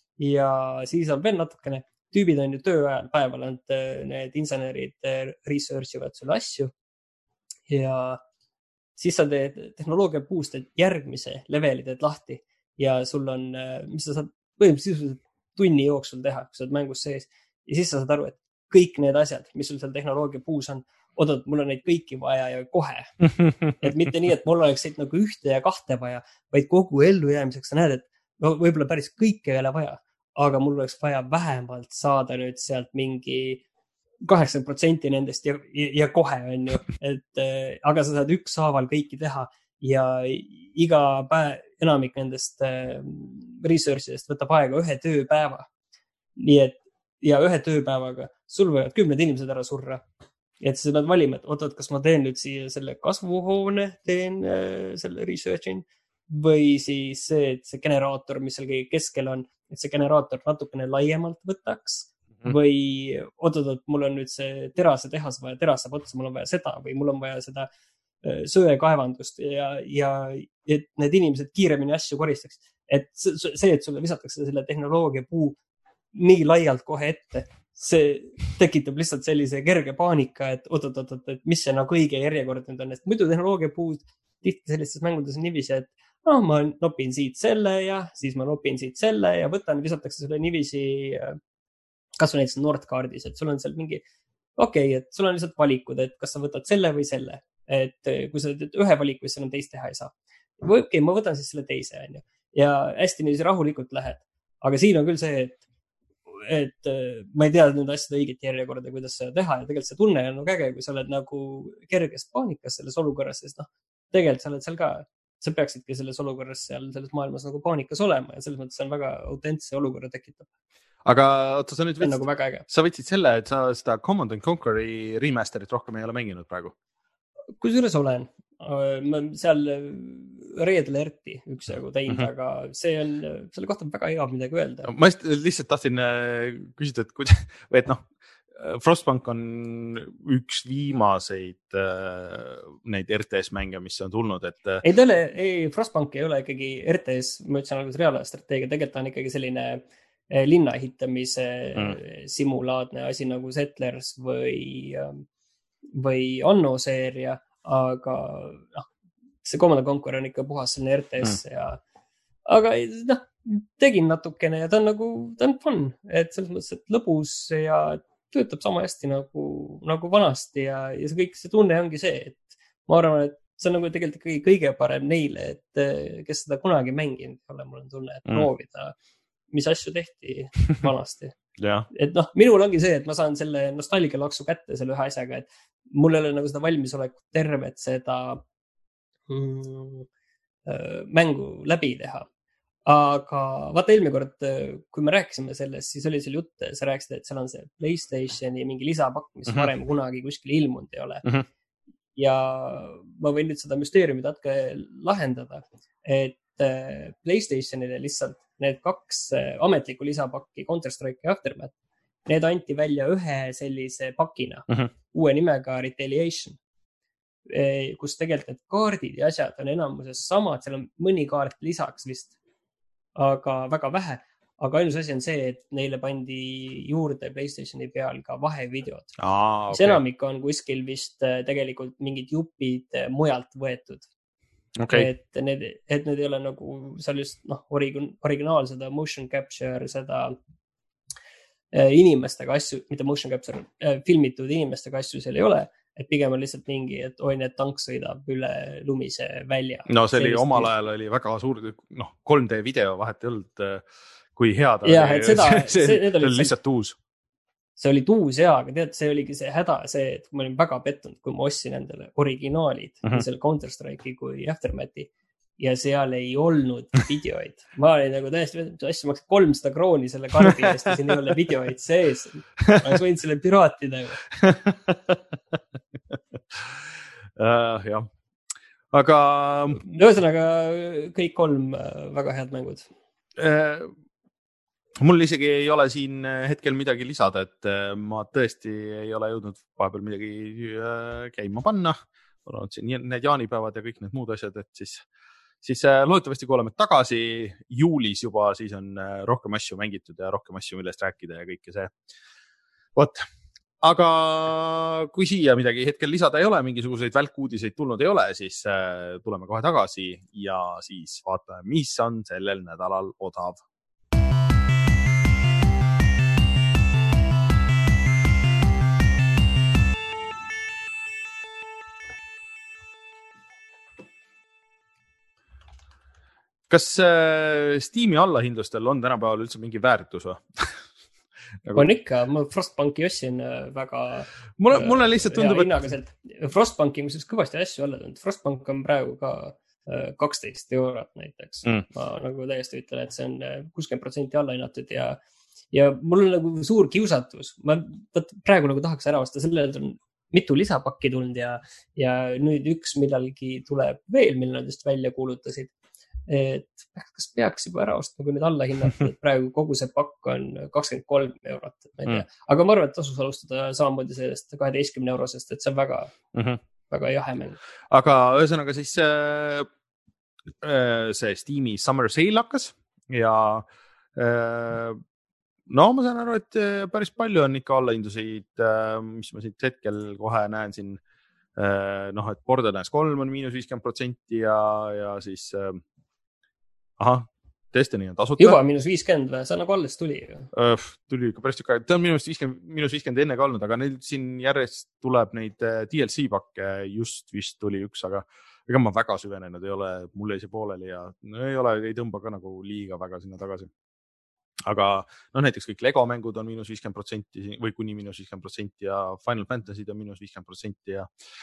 S3: ja siis on veel natukene. Tüübid on ju töö ajal päeval, need insenerid research ivad sulle asju ja siis sa teed tehnoloogia puust järgmise leveli teed lahti ja sul on, mis sa saad põhimõtteliselt tunni jooksul teha, kui sa oled mängus sees ja siis sa saad aru, et kõik need asjad, mis sul seal tehnoloogia puus on, oodad, mul on neid kõiki vaja ja kohe. Et mitte nii, et mul oleks siit nagu ühte ja kahte vaja, vaid kogu ellu jäämiseks sa näed, et no võib-olla päris kõike ei ole vaja. Aga mul oleks vaja vähemalt saada nüüd sealt mingi kaheksakümmend protsenti nendest ja, ja kohe on ju, et äh, aga sa saad ükshaaval kõiki teha ja iga päev, enamik nendest äh, researchidest võtab aega ühe tööpäeva. Nii et ja ühe tööpäevaga sul võivad kümned inimesed ära surra. Et sa pead valima, et oot-oot, kas ma teen nüüd siia selle kasvuhoone, teen äh, selle research'in või siis see, et see generaator, mis seal kõige keskel on, et see generaator natukene laiemalt võtaks mm-hmm. või oot-oot, mul on nüüd see terase tehas vaja, teras saab otsa, mul on vaja seda või mul on vaja seda söekaevandust ja, ja et need inimesed kiiremini asju koristaks. Et see, et sulle visatakse selle tehnoloogia puu nii laialt kohe ette, see tekitab lihtsalt sellise kerge paanika, et oot-oot-oot, et mis see nagu õige järjekord nüüd on, et muidu tehnoloogia puud tihti sellistes mängudes on niiviisi, et no, ma nopin siit selle ja siis ma nopin siit selle ja võtan, visatakse sulle niiviisi, kas on näiteks Nordkaardis, et sul on seal mingi, okei, okay, et sul on lihtsalt valikud, et kas sa võtad selle või selle, et kui sa teed ühe valiku, siis sul on teist teha ei saa. Või okei, okay, ma võtan siis selle teise, on ju. Ja hästi niiviisi rahulikult lähed. Aga siin on küll see, et, et ma ei tea nüüd asjade õiget järjekorda, kuidas seda teha ja tegelikult see tunne on nagu äge, kui sa oled nagu kerges paanikas selles olukorras, sest noh, tegelikult sa oled seal ka sa peaksidki selles olukorras seal selles maailmas nagu paanikas olema ja selles mõttes on väga autentse olukorra tekitab.
S2: Aga oota, sa nüüd võtsid,
S3: nagu väga äge.
S2: Sa võtsid selle, et sa seda Command and Conquer'i remasterit rohkem ei ole mänginud praegu?
S3: Kusjuures olen. Ma seal Red Alerti üksjagu teinud, mm-hmm. aga see on, selle kohta väga hea midagi öelda.
S2: Ma lihtsalt tahtsin küsida, et, kuida, või et noh, Frostpunk on üks viimaseid neid R T S mänge, mis on tulnud, et
S3: ei, tõle, ei, Frostpunk ei ole ikkagi R T S, ma ütlesin alguses reaalstrateegia, tegelikult on ikkagi selline linna ehitamise mm. simulaadne asi nagu Settlers või, või Anno seeria, aga noh, see Command and Conquer on ikka puhas selline R T S mm. ja aga noh, tegin natukene ja ta on nagu, ta on fun, et selles mõttes, et lõbus ja töötab sama hästi nagu, nagu vanasti ja, ja see kõik, see tunne ongi see, et ma arvan, et see on nagu tegelikult kõige, kõige parem neile, et kes seda kunagi mänginud ei ole, mul on tunne, et proovida, mis asju tehti vanasti.
S2: ja.
S3: Et noh, minul ongi see, et ma saan selle nostalgialaksu kätte selle ühe asjaga, et mul ei ole nagu seda valmisolekut tervet seda mm, mängu läbi teha. Aga vaata eelmine kord, kui me rääkisime sellest, siis oli seal jutt, sa rääkisid, et seal on see PlayStationi mingi lisapakk, mis mm-hmm. varem kunagi kuskil ilmunud ei ole. Mm-hmm. Ja ma võin nüüd seda müsteeriumi tatke lahendada, et PlayStationile lihtsalt need kaks ametlikku lisapakki, Counter-Strike ja Aftermath, need anti välja ühe sellise pakina, mm-hmm. uue nimega Retaliation, kus tegelikult need kaardid ja asjad on enamuses samad, seal on mõni kaart lisaks vist, aga väga vähe, aga ainus asi on see, et neile pandi juurde PlayStationi peal ka vahevideod.
S2: Aa,
S3: mis
S2: okay.
S3: enamik on kuskil vist tegelikult mingid jupid mujalt võetud.
S2: Okay.
S3: Et, need, et need ei ole nagu seal just noh, origin, originaalseda seda motion capture, seda inimestega asju, mitte motion capture, filmitud inimestega asju seal ei ole. Et pigem on lihtsalt mingi, et oi, need tank sõidab üle lumise välja.
S2: No see oli omal ajal oli väga suur, noh, kolm D video vahet ei olnud, kui hea ta
S3: ja,
S2: oli.
S3: Seda,
S2: see, see, see oli lihtsalt uus.
S3: See oli tuus ja, aga tead, see oligi see häda, see, et ma olin väga pettunud, kui ma ostsin endale originaalid, mm-hmm. selle Counter-Strike'i kui Aftermathi ja seal ei olnud videoid. Ma olin nagu täiesti, asja maksid kolmsada krooni selle karbi eest ja siin ei ole videoid sees. Ma oleks võinud selle piraatida ju.
S2: Uh, jah, aga
S3: ühesõnaga kõik kolm väga head mängud.
S2: Uh, mul isegi ei ole siin hetkel midagi lisada, et ma tõesti ei ole jõudnud vahepeal midagi uh, käima panna. Mul on siin need jaanipäevad ja kõik need muud asjad, et siis, siis uh, loodetavasti kui oleme tagasi juulis juba, siis on uh, rohkem asju mängitud ja rohkem asju, millest rääkida ja kõike see. Vot. Aga kui siia midagi hetkel lisada ei ole, mingisuguseid välkuudiseid tulnud ei ole, siis äh, tuleme kohe tagasi ja siis vaatame, mis on sellel nädalal odav. Kas äh, Steam'i allahindlustel on tänapäeval üldse mingi väärtus või?
S3: Nagu... on ikka, ma Frostpunki ossin väga
S2: mulle, mulle lihtsalt tundub,
S3: et Frostpunki on kõvasti asju alla tulnud. Frostpunk on praegu ka kaksteist eurot näiteks. Mm. Ma nagu täiesti ütlen, et see on kuuskümmend protsenti alla hinnatud ja, ja mul on nagu suur kiusatus. Ma praegu nagu tahaks ära osta, sellel on mitu lisapakki tulnud ja, ja nüüd üks millalgi tuleb veel, mille nad just välja kuulutasid. Et kas peaks juba ära ostma, kui nüüd alla hinnatud, et praegu kogu see pakk on kakskümmend kolm eurot. Mm. Aga ma arvan, et tasus alustada samamoodi sellest kaheteistkümne eurosest, et see on väga, mm-hmm. väga jahe mäng.
S2: Aga ühesõnaga siis äh, see Steam'i Summer Sale hakkas ja äh, no ma saan aru, et päris palju on ikka allahinduseid, äh, mis ma siit hetkel kohe näen siin, äh, noh, et Borderlands kolm on miinus viiskümmend protsenti ja, ja siis äh, ahah, Destiny on tasuta.
S3: Juba miinus viiskümmend või? See nagu alles tuli ju.
S2: Uh, tuli ikka pärast tükka. Ta on miinus viiskümmend, miinus viiskümmend enne ka olnud, aga neil siin järjest tuleb neid D L C pakke, just vist tuli üks, aga ega ma väga süvenenud ei ole, mul ei see pooleli ja no, ei ole, ei tõmba ka nagu liiga väga sinna tagasi. Aga no näiteks kõik Lego mängud on miinus viiskümmend protsenti või kuni miinus viiskümmend protsenti ja Final Fantasy on miinus viiskümmend protsenti ja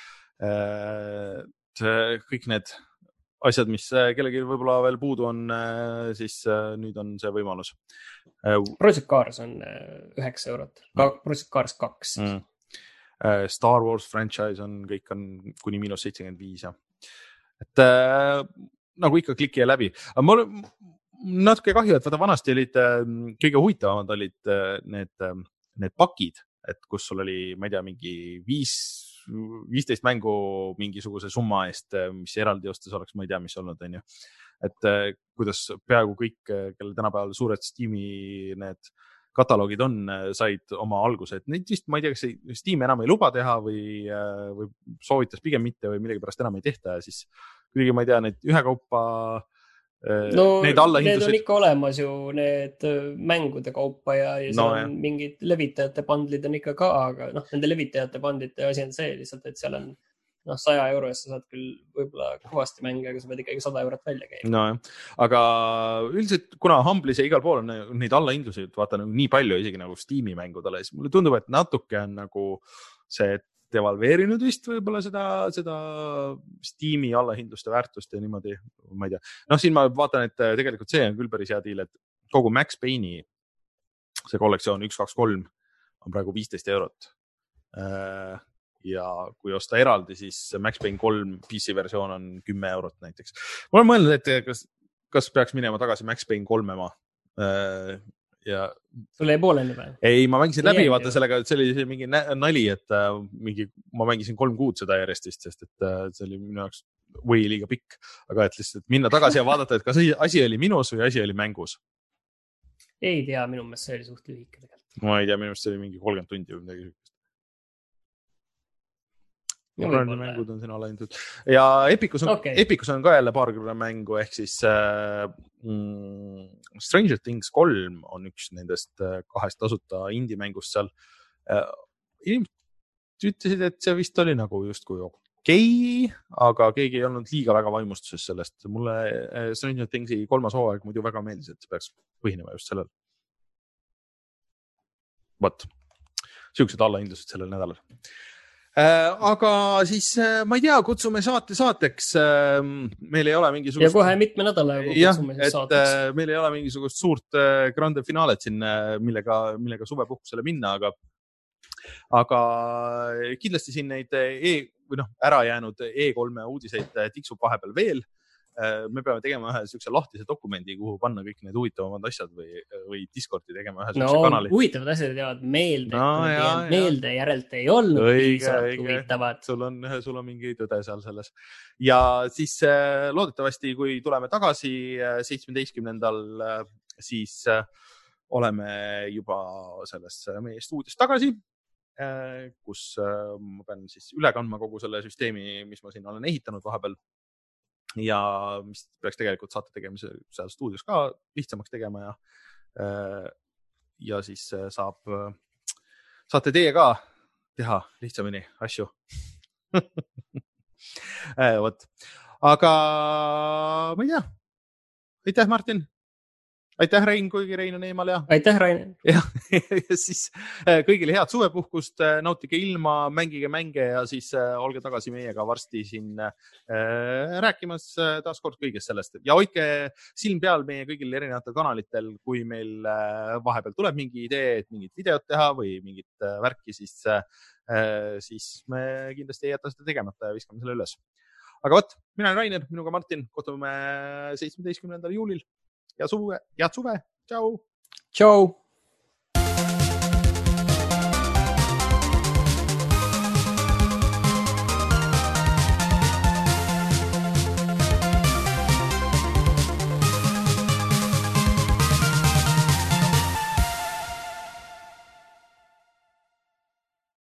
S2: uh, see, kõik need asjad, mis kellegi võib-olla veel puudu on, siis nüüd on see võimalus.
S3: Project Cars on üheksa eurot. Project Cars kaks. Mm.
S2: Star Wars franchise on, kõik on kuni miinus seitsekümmend viis. Ja. Et äh, nagu ikka klikki läbi. Aga mul natuke kahju, et vaata vanasti olid kõige huvitavamad olid need, need pakid, et kus sul oli, ma ei tea, mingi viis, viisteist mängu mingisuguse summa eest, mis eraldi ostes oleks, ma ei tea, mis olnud, on ju. Et kuidas peaaegu kõik, kelle tänapäeval suured Steam'i need kataloogid on, said oma alguse, et neid vist, ma ei tea, kas Steam enam ei luba teha või, või soovitas pigem mitte või millegi pärast enam ei tehta ja siis kuidagi, ma ei tea, need ühekaupa
S3: no
S2: need,
S3: need on ikka olemas ju need mängude kaupa ja, ja
S2: no,
S3: seal on mingid levitajate bandlid on ikka ka, aga noh, nende levitajate bandide asi on see lihtsalt, et seal on noh, saja euro eest sa saad küll võib-olla kõvasti mänge, aga sa pead ikkagi sada eurot välja käima.
S2: No, aga üldiselt, kuna Humble'is ja igal pool on neid allahindlusi, vaata nagu nii palju isegi nagu Steam'i mängudele, siis mulle tundub, et natuke on nagu see devalveerinud vist võib-olla seda, seda Steam'i allahindluste väärtust ja niimoodi, ma ei tea. Noh, siin ma vaatan, et tegelikult see on küll päris hea deal, et kogu Max Payne'i see kollektsioon üks, kaks, kolm on praegu viisteist eurot. Ja kui osta eraldi, siis Max Payne kolm P C versioon on kümme eurot näiteks. Ma olen mõelnud, et kas, kas peaks minema tagasi Max Payne kolmema. Ja...
S3: Sul jäi pooleni või?
S2: Ei, ma mängisin läbi, vaata sellega, et see oli mingi nali, et mingi, ma mängisin kolm kuud seda järjestist, sest et see oli minu jaoks või liiga pikk. Aga et lihtsalt minna tagasi ja vaadata, et kas asi oli minus või asi oli mängus.
S3: Ei tea, minu meelest see oli suht lühike tegelikult.
S2: Ma ei tea, minu meelest see oli mingi kolmkümmend tundi või midagi. Ja mängud on siin alahindatud. Ja Epicus on, okay. Epicus on ka jälle paar mängu, ehk siis äh, mm, Stranger Things kolm on üks nendest kahest tasuta indie-mängust seal. Äh, inimesed ütlesid, et see vist oli nagu justkui okei, aga keegi ei olnud liiga väga vaimustuses sellest. Mulle Stranger Thingsi kolmas hooaeg muidu väga meeldis, et see peaks põhinema just sellel. Vot, siuksed allahindlused sellel nädalal. Äh, aga siis äh, ma ei tea, kutsume saate saateks, äh, meil ei ole mingisugust...
S3: Ja kohe mitme nädala kutsume
S2: siis
S3: saateks.
S2: Äh, meil ei ole mingisugust suurt äh, grande finaalet siin, äh, millega, millega suvepuhkusele minna, aga, aga kindlasti siin neid e, või noh, ära jäänud E kolme uudiseid tiksub vahepeal veel. Me peame tegema ühe siukse lahtise dokumendi, kuhu panna kõik need huvitavamad asjad või, või Discordi tegema ühe siukse
S3: no,
S2: kanali.
S3: No huvitavad asjad jäävad meelde,
S2: no, ja,
S3: meelde järelt ei olnud piisavalt huvitavad.
S2: Sul on, sul on mingi tõde seal selles. Ja siis loodetavasti, kui tuleme tagasi seitsmeteistkümnendal, siis oleme juba selles meie stuudios tagasi, kus ma pean siis üle kandma kogu selle süsteemi, mis ma siin olen ehitanud vahepeal. Ja mis peaks tegelikult saate tegemise seal stuudios ka lihtsamaks tegema ja, ja siis saab, saate teie ka teha lihtsamini asju. Võt. Aga ma ei tea. Aitäh, Martin. Aitäh, Rein, kuigi Rein on eemal ja...
S3: Aitäh, Rein.
S2: Ja, ja siis kõigile head suvepuhkust, nautige ilma, mängige mänge ja siis olge tagasi meiega varsti siin äh, rääkimas taas kord kõigest sellest. Ja hoidke silm peal meie kõigil erinevatel kanalitel, kui meil äh, vahepeal tuleb mingi idee, et mingit videot teha või mingit äh, värki, siis, äh, siis me kindlasti ei jäta seda tegemata ja viskame selle üles. Aga võt, mina olen Rainer, minuga Martin, kohtume seitsmeteistkümnendal juulil. Ja suve, head suve, tšau!
S3: Tšau!